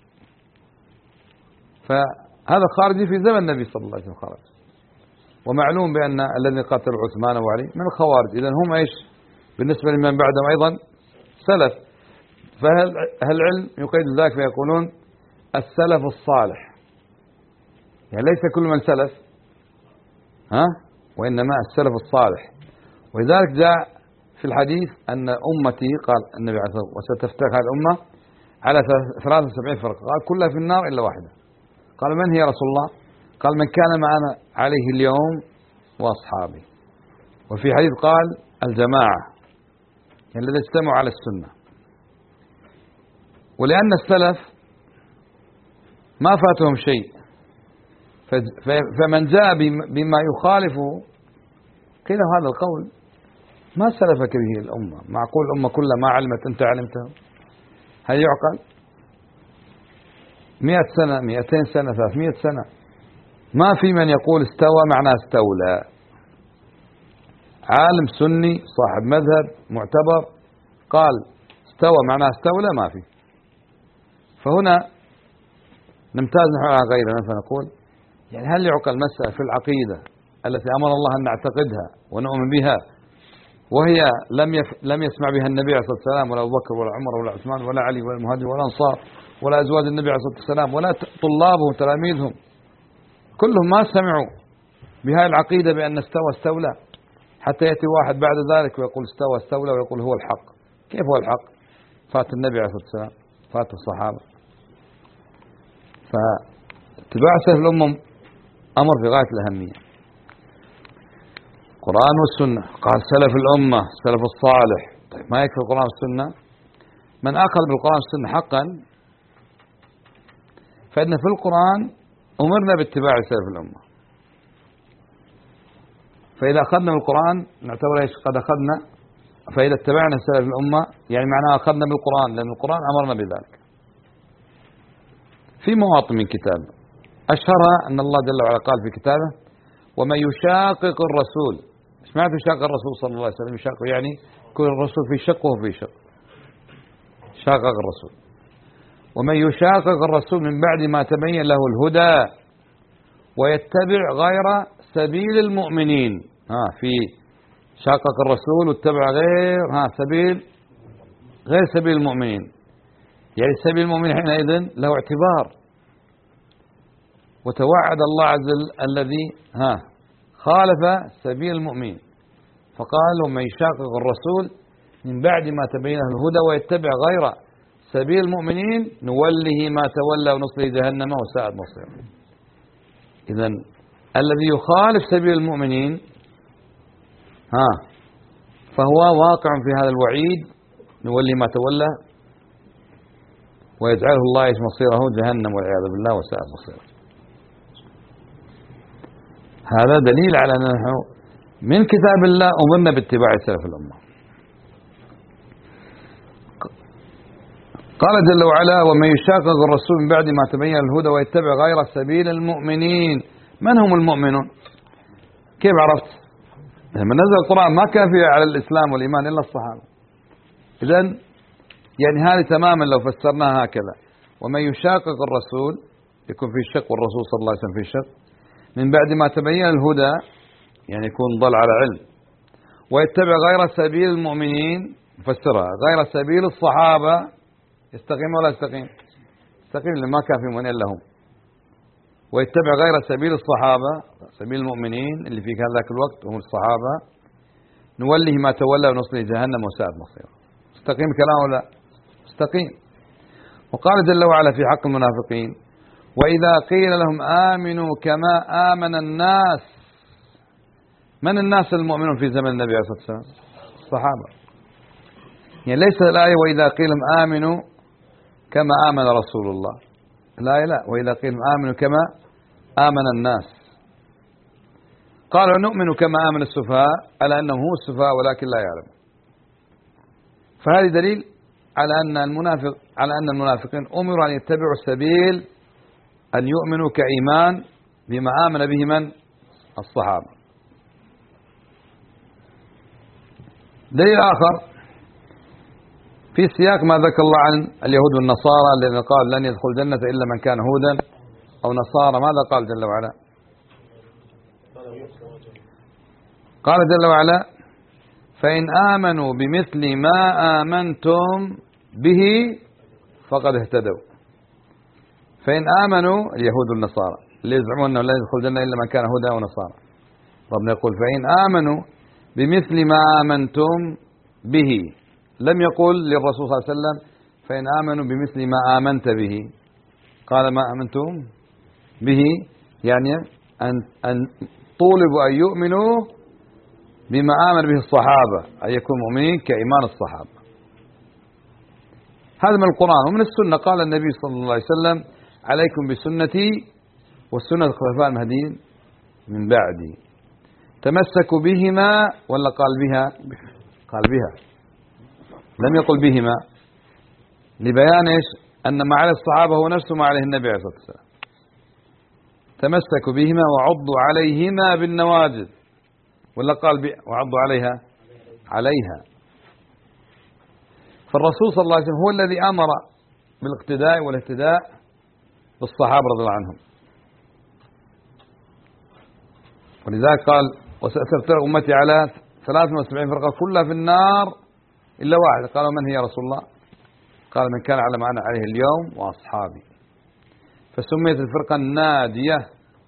فهذا خارجي في زمن النبي صلى الله عليه وسلم خرج. ومعلوم بأن الذي قتلوا عثمان وعلي من الخوارج، إذن هم إيش بالنسبة لمن بعدهم أيضا سلف. فهل العلم يقيد ذلك فيقولون السلف الصالح، يعني ليس كل من سلف ها وإنما السلف الصالح. ولذلك جاء في الحديث أن أمتي قال النبي عليه الصلاة والسلام وستفترق هذه الأمة على ثلاثة وسبعين فرقة، قال كلها في النار إلا واحدة. قال من هي يا رسول الله؟ قال من كان معنا عليه اليوم وأصحابي. وفي حديث قال الجماعة يعني الذين اجتمعوا على السنة. ولأن السلف ما فاتهم شيء، فمن جاء بما يخالفه قيل هذا القول ما سلفك به الأمة. معقول الأمة كلها ما علمت أنت علمتها؟ هل يعقل؟ مئة سنة، مئتين سنة، ثلاثمئة سنة ما في من يقول استوى معناه استولى. عالم سني صاحب مذهب معتبر قال استوى معناه استولى ما في. فهنا نمتاز نحن على غيرنا فنقول يعني هل يعقل مسألة في العقيدة التي أمر الله أن نعتقدها ونؤمن بها وهي لم يف... لم يسمع بها النبي عليه الصلاة والسلام ولا أبو بكر ولا عمر ولا عثمان ولا علي ولا المهاجر ولا الأنصار ولا أزواج النبي عليه الصلاة والسلام ولا طلابه وتلاميذهم كلهم ما سمعوا بهذه العقيدة بأن استوى استولى، حتى يأتي واحد بعد ذلك ويقول استوى استولى ويقول هو الحق. كيف هو الحق؟ فات النبي عليه الصلاة والسلام، فات الصحابة. فاتباع سلف الأمم أمر في غاية الأهمية. القرآن والسنة قال سلف الأمة سلف الصالح. طيب ما يكفي القرآن والسنة؟ من أخذ بالقرآن والسنة حقا فإن في القرآن أمرنا باتباع سلف الأمة. فإذا أخذنا بالقرآن نعتبر إيش قد أخذنا، فإذا اتبعنا سلف الأمة يعني معناه أخذنا بالقرآن، لأن القرآن أمرنا بذلك في مواطن من كتابه. أشهرها أن الله جل وعلا قال في كتابه ومن يشاقق الرسول. ايش معنى يشاقق الرسول صلى الله عليه وسلم؟ يشاقق يعني كل الرسول في شق وهو في شق. شاقق الرسول. ومن يشاقق الرسول من بعد ما تبين له الهدى ويتبع غير سبيل المؤمنين. ها في شاقق الرسول واتبع غير ها سبيل غير سبيل المؤمنين، يعني سبيل المؤمنين حينئذ له اعتبار. وتوعد الله عز وجل الذي ها خالف سبيل المؤمنين فقال ومن يشاقق الرسول من بعد ما تبين له الهدى ويتبع غير سبيل المؤمنين نوله ما تولى ونصله جهنم وساءت مصيره. إذن الذي يخالف سبيل المؤمنين ها فهو واقع في هذا الوعيد نوله ما تولى ويجعله الله ايش مصيره جهنم والعياذ بالله وساءت مصيره. هذا دليل على أن نحن من كتاب الله أمرنا باتباع سلف الأمة. قال جل وعلا ومن يشاقق الرسول من بعد ما تبين الهدى ويتبع غير سبيل المؤمنين. من هم المؤمنون؟ كيف عرفت؟ لما نزل القرآن ما كان فيه على الإسلام والإيمان إلا الصحابة. إذن يعني هذه تماما لو فسرناها هكذا، ومن يشاقق الرسول يكون في شق والرسول صلى الله عليه وسلم في شق من بعد ما تبين الهدى، يعني يكون ضل على علم، ويتبع غير سبيل المؤمنين، فسرها غير سبيل الصحابة، يستقيم ولا يستقيم؟ يستقيم لما كان في من إلا هم. ويتبع غير سبيل الصحابة، سبيل المؤمنين اللي في ذاك الوقت هم الصحابة، نوله ما تولى ونصله جهنم وساءت مصيره. استقيم كلام ولا استقيم؟ وقال جل وعلا في حق المنافقين: وإذا قيل لهم آمنوا كما آمن الناس. من الناس المؤمنون في زمن النبي عليه الصلاة والسلام؟ الصحابة. يعني ليس الآية وإذا قيل لهم آمنوا كما آمن رسول الله، لا لا، وإذا قيل لهم آمنوا كما آمن الناس. قالوا نؤمن كما آمن السفهاء، على أنهم هم السفهاء ولكن لا يعلمون. فهذا دليل على أن المنافق على أن المنافقين أمروا أن يتبعوا السبيل، أن يؤمنوا كإيمان بما آمن به من؟ الصحابة. دليل آخر في سياق ما ذكر الله عن اليهود والنصارى الذين قال لن يدخل الجنة إلا من كان هودا أو نصارى. ماذا قال جل وعلا؟ قال جل وعلا: فإن آمنوا بمثل ما آمنتم به فقد اهتدوا. فإن آمنوا اليهود والنصارى اللي يزعمون أنه لا يدخل الجنة إلا من كان هودا أو نصارى، ربنا يقول: فإن آمنوا بمثل ما آمنتم به. لم يقل للرسول صلى الله عليه وسلم فإن آمنوا بمثل ما آمنت به، قال ما آمنتم به، يعني أن أن طولبوا أن يؤمنوا بما آمن به الصحابة، أن يكونوا مؤمنين كإيمان الصحابة. هذا من القرآن ومن السنة. قال النبي صلى الله عليه وسلم: عليكم بسنتي والسنة الخلفاء المهديين من بعدي، تمسكوا بهما. ولا قال بها؟ قال بها، لم يقل بهما، لبيان ايش؟ أن ما على الصحابة هو نفس ما عليه النبي عليه الصلاة والسلام. تمسكوا بهما وعضوا عليهما بالنواجذ. ولا قال وعضوا عليها؟ عليها. فالرسول صلى الله عليه وسلم هو الذي أمر بالاقتداء والاهتداء بالصحابة رضي الله عنهم. ولذلك قال: وستفترق أمتي على ثلاث وسبعين فرقة كلها في النار إلا واحد. قالوا: من هي يا رسول الله؟ قال: من كان على ما أنا عليه اليوم وأصحابي. فسميت الفرقة الناجية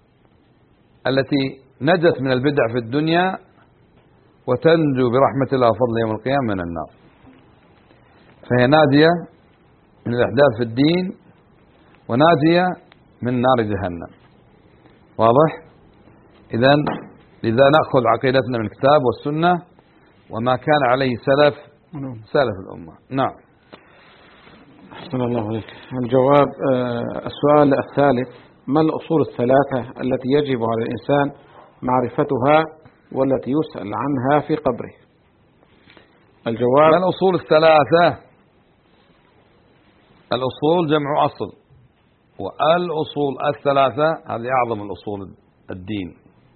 التي نجت من البدع في الدنيا وتنجو برحمة الله وفضله يوم القيامة من النار. فهي ناجية من الإحداث في الدين وناجية من نار جهنم. واضح؟ إذن لذا نأخذ عقيدتنا من الكتاب والسنة وما كان عليه سلف سلف الأمة. نعم. أحسن الله عليك. الجواب آه السؤال الثالث: ما الأصول الثلاثة التي يجب على الإنسان معرفتها والتي يسأل عنها في قبره؟ الجواب: ما الأصول الثلاثة؟ الأصول جمع أصل، والأصول الثلاثة هذه أعظم الأصول الدين،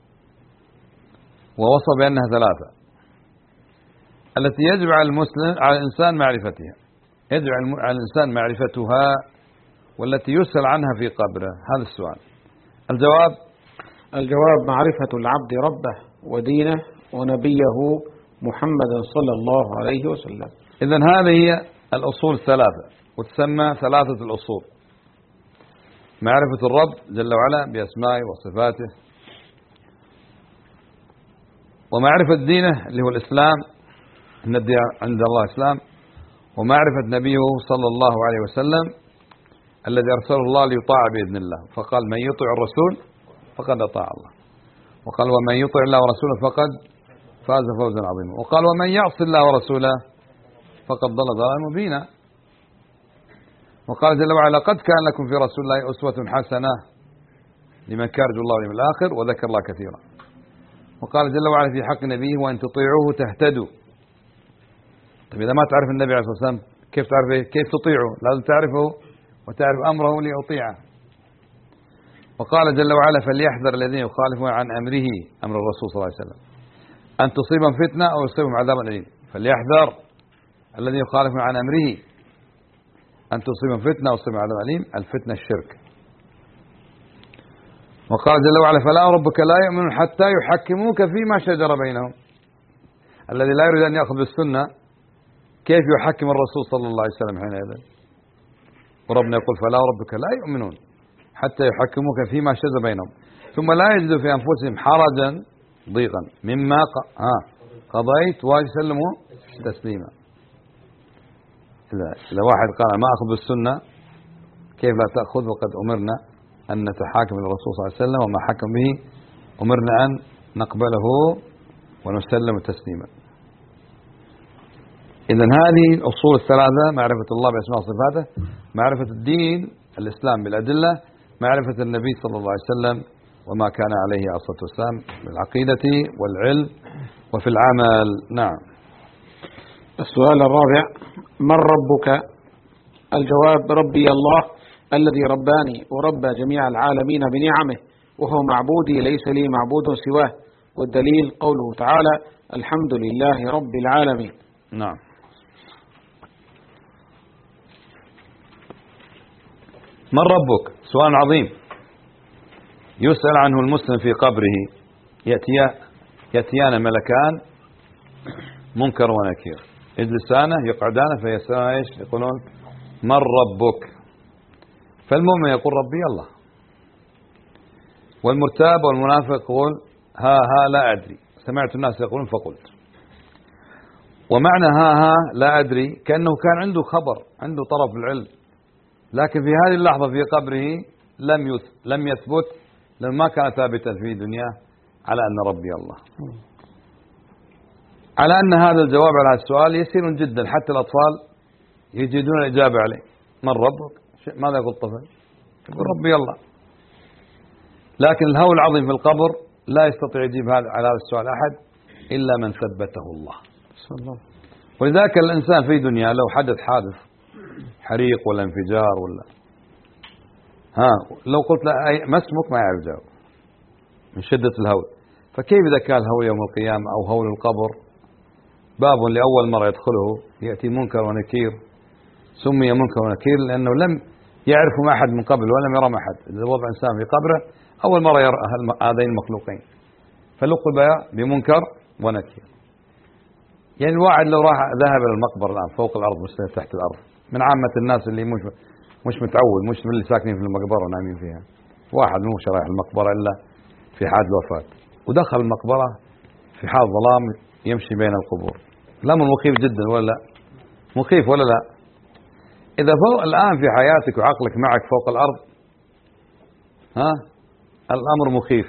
ووصف بأنها ثلاثة التي يجب على المسلم على الإنسان معرفتها، يجب على الإنسان معرفتها والتي يسأل عنها في قبره. هذا السؤال. الجواب: الجواب معرفة العبد ربه ودينه ونبيه محمدا صلى الله عليه وسلم. إذن هذه هي الأصول الثلاثة، وتسمى ثلاثة الأصول: معرفة الرب جل وعلا بأسمائه وصفاته، ومعرفة دينه اللي هو الإسلام، إن الدين عند الله الإسلام، ومعرفة نبيه صلى الله عليه وسلم الذي أرسله الله ليطاع بإذن الله. فقال: من يطع الرسول فقد أطاع الله. وقال: ومن يطع الله ورسوله فقد فاز فوزا عظيما. وقال: ومن يعص الله ورسوله فقد ضل ضلالا مبينا. وقال جل وعلا: قد كان لكم في رسول الله أسوة حسنة لمن كان يرجو الله واليوم الآخر وذكر الله كثيرا. وقال جل وعلا في حق نبيه: وإن تطيعوه تهتدوا. طيب إذا ما تعرف النبي عليه الصلاة والسلام كيف تعرفه؟ كيف تطيعه؟ لازم تعرفه وتعرف أمره لأطيعه. وقال جل وعلا فليحذر الذين يخالفون عن أمره أمر الرسول صلى الله عليه وسلم أن تصيبهم فتنة أو يصيبهم عذاب أليم. فليحذر الذين يخالفون عن أمره أن تصيبهم فتنة أو يصيبهم عذاب أليم. الفتنة الشرك. وقال جل وعلا فلا ربك لا يؤمنون حتى يحكموك فيما شجر بينهم. الذي لا يريد أن يأخذ بالسنة كيف يحكم الرسول صلى الله عليه وسلم حينئذ؟ وربنا يقول فلا ربك لا يؤمنون حتى يحكموك فيما شجر بينهم ثم لا يجدوا في أنفسهم حرجا ضيقا مما ها قضيت ويسلموا تسليما. إذا واحد قال ما أخذ بالسنة كيف لا تأخذ وقد أمرنا أن نتحاكم إلى الرسول صلى الله عليه وسلم وما حكم به أمرنا أن نقبله ونسلم تسليما. إذن هذه الأصول الثلاثة: معرفة الله بأسماء وصفاته، معرفة الدين الإسلام بالأدلة، معرفة النبي صلى الله عليه وسلم وما كان عليه عليه الصلاة والسلام بالعقيدة والعلم وفي العمل. نعم. السؤال الرابع: من ربك؟ الجواب: ربي الله الذي رباني وربى جميع العالمين بنعمه، وهو معبودي ليس لي معبود سواه. والدليل قوله تعالى: الحمد لله رب العالمين. نعم. من ربك؟ سؤال عظيم يسأل عنه المسلم في قبره. يأتي يأتيان ملكان منكر ونكير يجلسانه يقعدانه فيسألون ايش؟ يقولون من ربك؟ فالمؤمن يقول ربي الله، والمرتاب والمنافق يقول ها ها لا أدري، سمعت الناس يقولون فقلت. ومعنى ها ها لا أدري كأنه كان عنده خبر، عنده طرف العلم، لكن في هذه اللحظة في قبره لم لم يثبت، لأنه ما كان ثابتا في دنياه على أن ربي الله. على أن هذا الجواب على هذا السؤال يسير جدا، حتى الأطفال يجدون الإجابة عليه. من ربك؟ ماذا يقول الطفل؟ يقول ربي الله. لكن الهول العظيم في القبر لا يستطيع يجيب هذا على هذا السؤال أحد إلا من ثبته الله. ولذلك الإنسان في دنيا لو حدث حادث حريق ولا انفجار ولا ها لو قلت له ما اسمك ما يعرف يجاوب من شدة الهول. فكيف إذا كان الهول يوم القيامة أو هول القبر باب لأول مرة يدخله يأتي منكر ونكير، سمي منكر ونكير لأنه لم يعرف ما أحد من قبل ولم يرى ما أحد. إذا وضع إنسان في قبره أول مرة يرى هذين المخلوقين، فلقب بمنكر ونكير. يعني الواحد لو راح ذهب إلى المقبرة الآن فوق الأرض مش تحت الأرض، من عامة الناس اللي مش مش متعود، مش من اللي ساكنين في المقبرة ونايمين فيها، واحد مش رايح المقبرة إلا في حال الوفاة، ودخل المقبرة في حال ظلام يمشي بين القبور، الأمر مخيف جدا ولا لا؟ مخيف ولا لا؟ إذا فوق الآن في حياتك وعقلك معك فوق الأرض ها الأمر مخيف.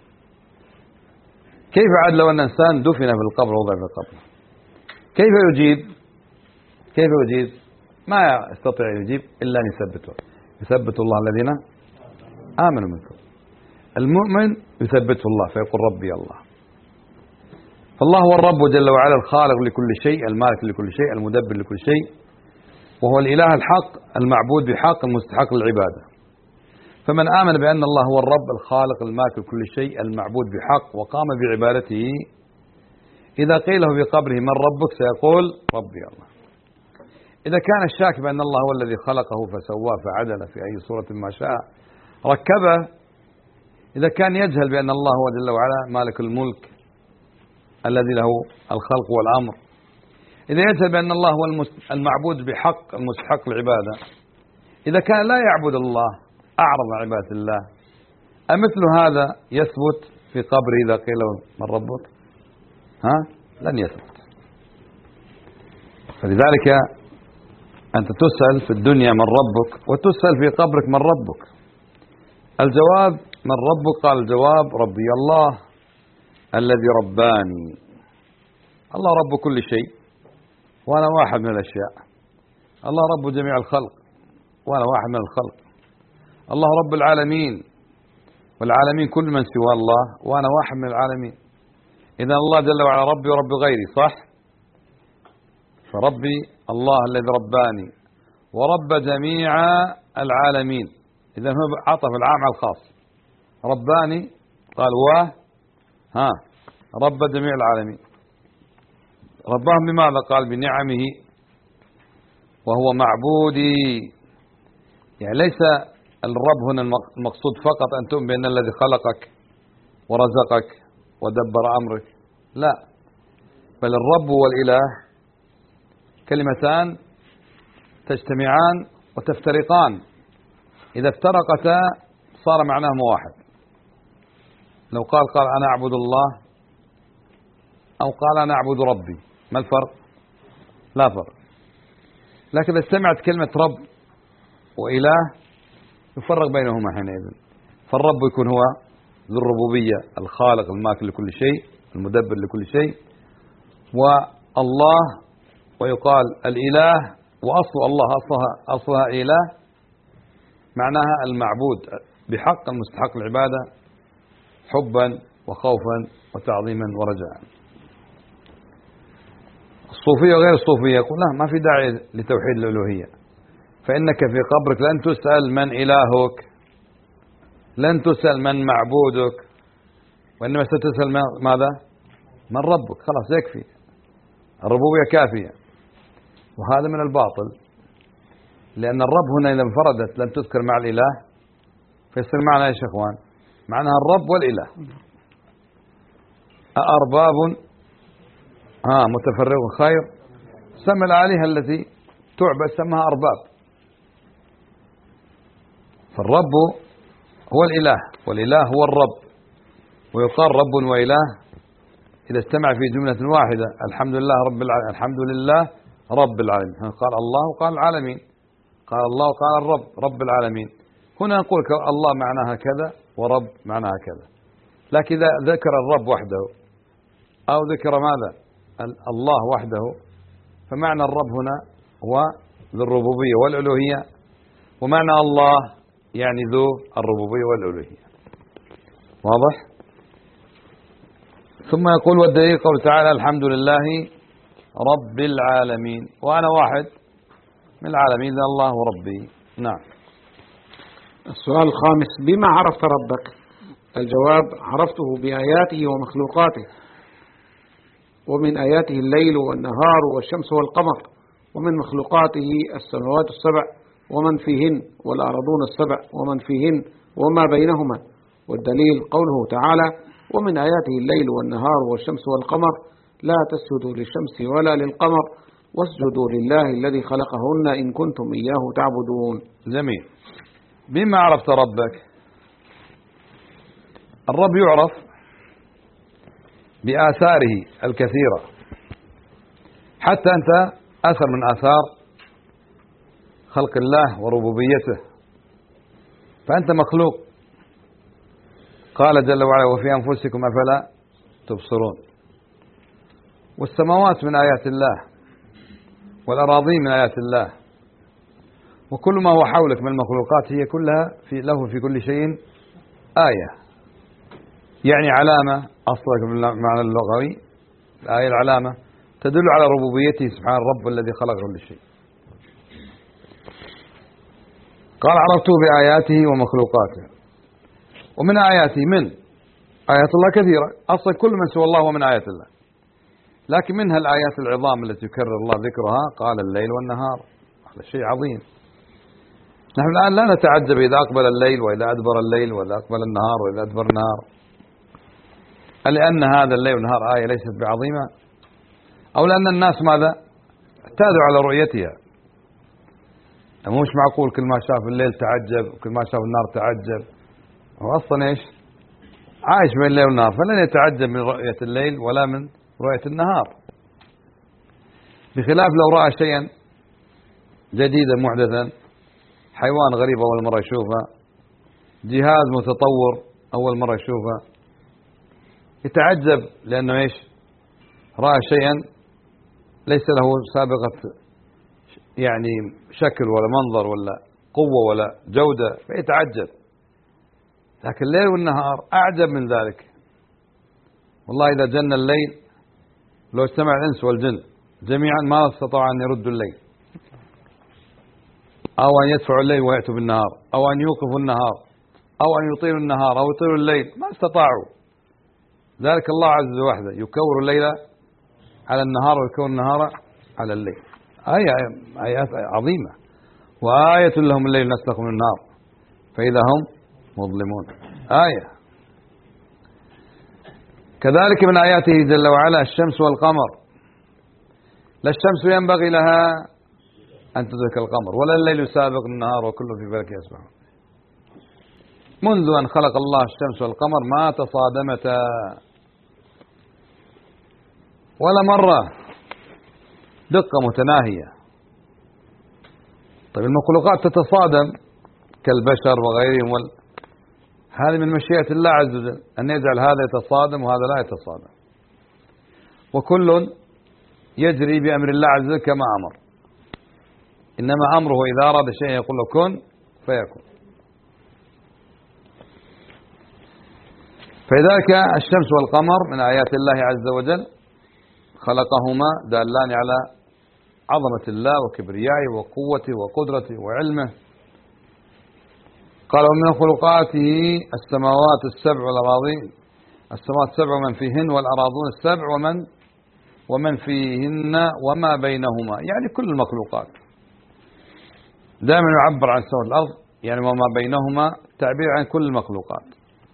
كيف عاد لو أن إنسان دفن في القبر ووضع في القبر؟ كيف يجيب؟ كيف يجيب؟ ما يستطيع يجيب إلا أن يثبته. يثبت الله الذين آمنوا منكم. المؤمن يثبته الله فيقول ربي الله. فالله هو الرب جل وعلا، الخالق لكل شيء، المالك لكل شيء، المدبر لكل شيء، وهو الإله الحق المعبود بحق المستحق للعبادة. فمن آمن بأن الله هو الرب الخالق المالك لكل شيء المعبود بحق وقام بعبادته، إذا قيل له في قبره من ربك سيقول ربي الله. إذا كان الشاك بأن الله هو الذي خلقه فسواه فعدل في أي صورة ما شاء ركبه، إذا كان يجهل بأن الله هو جل وعلا مالك الملك الذي له الخلق والأمر، إذا يجهل بأن الله هو المعبود بحق المستحق العبادة، إذا كان لا يعبد الله أعرض عن عبادة الله، أمثل هذا يثبت في قبره إذا قيل له من ربك؟ ها؟ لن يثبت. فلذلك أنت تسأل في الدنيا من ربك، وتسأل في قبرك من ربك. الجواب من ربك، قال الجواب ربي الله الذي رباني. الله رب كل شيء وأنا واحد من الأشياء. الله رب جميع الخلق وأنا واحد من الخلق. الله رب العالمين والعالمين كل من سوى الله وأنا واحد من العالمين. إذا الله جل وعلا ربي ورب غيري، صح؟ فربي الله الذي رباني ورب جميع العالمين. إذا هو عطف العام على الخاص، رباني قال و ها رب جميع العالمين. ربهم بماذا؟ قال بنعمه وهو معبودي. يعني ليس الرب هنا المقصود فقط أن تؤمن بأن الذي خلقك ورزقك ودبر أمرك، لا، بل الرب والإله كلمتان تجتمعان وتفترقان، إذا افترقتا صار معناهما واحد. لو قال قال أنا أعبد الله أو قال أنا أعبد ربي، ما الفرق؟ لا فرق. لكن إذا استمعت كلمة رب وإله يفرق بينهما حينئذ. فالرب يكون هو ذو الربوبية الخالق الماكل لكل شيء المدبر لكل شيء، والله ويقال الإله، وأصل الله أصلها, أصلها إله معناها المعبود بحق المستحق العبادة حبا وخوفا وتعظيما ورجاء. الصوفية وغير الصوفية يقول لا، ما في داعي لتوحيد الألوهية، فإنك في قبرك لن تسأل من إلهك، لن تسأل من معبودك، وإنما ستسأل ماذا؟ من ربك. خلاص يكفي، الربوبية كافية. وهذا من الباطل، لأن الرب هنا إذا انفردت لم تذكر مع الإله فيصير معنى إيش يا إخوان؟ معناها الرب والإله. أأرباب ها متفرق خير، سمى الآلهة التي تعبد سمها أرباب. فالرب هو الإله والإله هو الرب، ويقال رب وإله إذا اجتمع في جملة واحدة. الحمد لله رب العالمين، الحمد لله رب العالمين. قال الله وقال العالمين، قال الله وقال الرب رب العالمين. هنا نقول الله معناها كذا ورب معناها كذا. لكن إذا ذكر الرب وحده أو ذكر ماذا؟ الله وحده، فمعنى الرب هنا هو ذو الربوبية والألوهية، ومعنى الله يعني ذو الربوبية والألوهية. واضح؟ ثم يقول والدليل قول تعالى الحمد لله رب العالمين، وأنا واحد من العالمين الله ربي. نعم. السؤال الخامس: بما عرفت ربك؟ الجواب: عرفته بآياته ومخلوقاته، ومن آياته الليل والنهار والشمس والقمر، ومن مخلوقاته السماوات السبع ومن فيهن والأرضون السبع ومن فيهن وما بينهما. والدليل قوله تعالى: ومن آياته الليل والنهار والشمس والقمر لا تسجدوا للشمس ولا للقمر واسجدوا لله الذي خلقهن إن كنتم إياه تعبدون. جميل. بما عرفت ربك؟ الرب يعرف بآثاره الكثيرة، حتى أنت أثر من آثار خلق الله وربوبيته، فأنت مخلوق. قال جل وعلا: وفي أنفسكم أفلا تبصرون. والسماوات من آيات الله، والأراضين من آيات الله، وكل ما هو حولك من المخلوقات هي كلها في له في كل شيء آية، يعني علامة. أصلك بالمعنى اللغوي الآية العلامة تدل على ربوبيته سبحانه الرب الذي خلق كل شيء. قال: عرفته بآياته ومخلوقاته. ومن آياته، من آيات الله كثيرة، أصلا كل من سوى الله هو من آيات الله، لكن منها الآيات العظام التي يكرر الله ذكرها. قال الليل والنهار، هذا شيء عظيم. نحن الآن لا نتعجب إذا أقبل الليل وإذا أدبر الليل وإذا أقبل النهار وإذا أدبر النهار، لأن هذا الليل والنهار آية ليست بعظيمة، أو لأن الناس ماذا؟ اعتادوا على رؤيتها. مش معقول كل ما شاف الليل تعجب وكل ما شاف النهار تعجب. هو أصلا إيش؟ عايش بين الليل والنهار، فلن يتعجب من رؤية الليل ولا من رؤية النهار. بخلاف لو رأى شيئا جديدا محدثا، حيوان غريب أول مرة يشوفه، جهاز متطور أول مرة يشوفه، يتعجب لأنه إيش؟ رأى شيئا ليس له سابقة يعني شكل ولا منظر ولا قوة ولا جودة، فيتعجب. لكن الليل والنهار أعجب من ذلك. والله إذا جن الليل لو اجتمع الإنس والجن جميعا ما استطاعوا أن يردوا الليل، أو أن يدفعوا الليل ويأتوا بالنهار، أو أن يوقفوا النهار، أو أن يطيلوا النهار أو يطيلوا الليل، ما استطاعوا. ذلك الله عز وجل يكور الليل على النهار ويكور النهار على الليل. آية آيات عظيمة. وآية لهم الليل نسلخ من النار فإذا هم مظلمون، آية. كذلك من آياته جل وعلا الشمس والقمر. لا الشمس ينبغي لها أن تدرك القمر ولا الليل يسابق النهار وكل في فلك يسبحون. منذ أن خلق الله الشمس والقمر ما تصادمتا ولا مرة دقة متناهية. طيب المخلوقات تتصادم كالبشر وغيرهم وال... هذه من مشيئة الله عز وجل أن يجعل هذا يتصادم وهذا لا يتصادم، وكل يجري بأمر الله عز وجل كما أمر. إنما أمره إذا أراد شيئا يقول له كن فيكون. فلذلك الشمس والقمر من آيات الله عز وجل خلقهما دالان على عظمة الله وكبريائه وقوته وقدرته وعلمه. قال ومن خلقاته السماوات السبع والأراضين، السماوات السبع ومن فيهن والأراضون السبع ومن ومن فيهن وما بينهما، يعني كل المخلوقات. دائما يعبر عن سماوات الأرض يعني وما بينهما تعبير عن كل المخلوقات.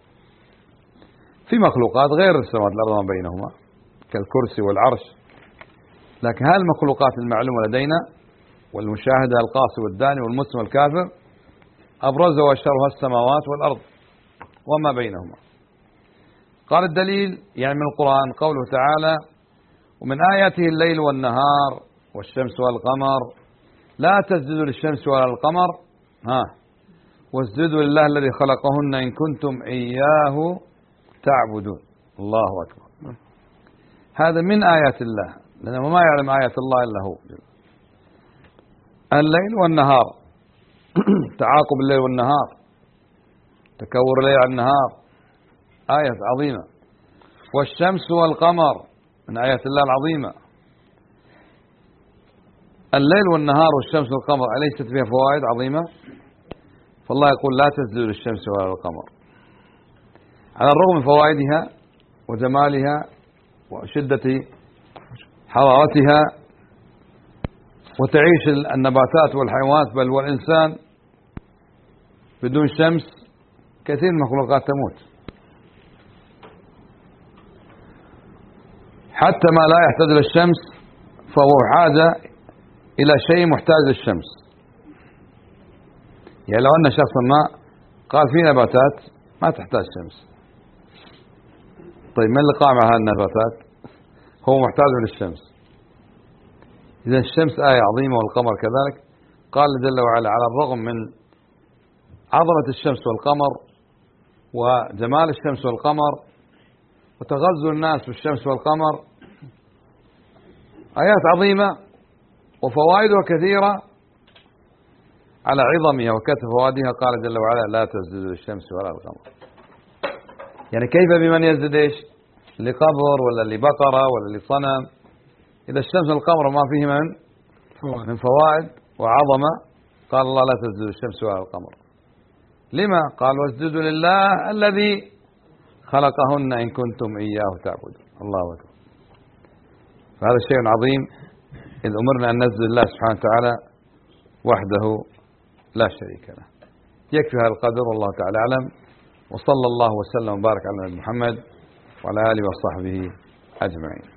في مخلوقات غير السماوات الأرض وما بينهما كالكرسي والعرش، لكن هذه المخلوقات المعلومة لدينا والمشاهدة القاصي والداني والمسلم والكافر أبرزها وأشهرها السماوات والأرض وما بينهما. قال الدليل يعني من القرآن قوله تعالى ومن آياته الليل والنهار والشمس والقمر لا تسجدوا للشمس ولا للقمر ها واسجدوا لله الذي خلقهن إن كنتم إياه تعبدون. الله أكبر. هذا من آيات الله، لأنه ما يعلم آيات الله إلا هو. الليل والنهار تعاقب الليل والنهار، تكور الليل على النهار، آية عظيمة. والشمس والقمر من آيات الله العظيمة. الليل والنهار والشمس والقمر أليست فيها فوائد عظيمة؟ فالله يقول لا تسجدوا للشمس ولا للقمر، على الرغم من فوائدها وجمالها وشدة حرارتها، وتعيش النباتات والحيوانات بل والإنسان بدون شمس كثير من المخلوقات تموت. حتى ما لا يحتاج للشمس فهو حاجة إلى شيء محتاج للشمس. يعني لو أن شخصا ما قال في نباتات ما تحتاج شمس، طيب من اللي قام على النباتات؟ هو محتاج للشمس. إذا الشمس آية عظيمة والقمر كذلك. قال جل وعلا على الرغم من عظمة الشمس والقمر وجمال الشمس والقمر وتغزل الناس بالشمس والقمر آيات عظيمة وفوائدها كثيرة، على عظمها وكثرة فوائدها قال جل وعلا لا تسجدوا للشمس ولا للقمر. يعني كيف بمن يسجد ايش؟ لقبر ولا لبقرة ولا لصنم؟ إذا الشمس والقمر ما فيهما من من فوائد وعظمة قال الله لا تسجدوا للشمس ولا للقمر. لما؟ قال واسجدوا لله الذي خلقهن إن كنتم إياه تعبدون. الله أكبر. فهذا شيء عظيم إذ أمرنا أن نسجد لله سبحانه وتعالى وحده لا شريك له. يكفي هذا القدر والله تعالى أعلم، وصلى الله وسلم وبارك على محمد وعلى آله وصحبه أجمعين.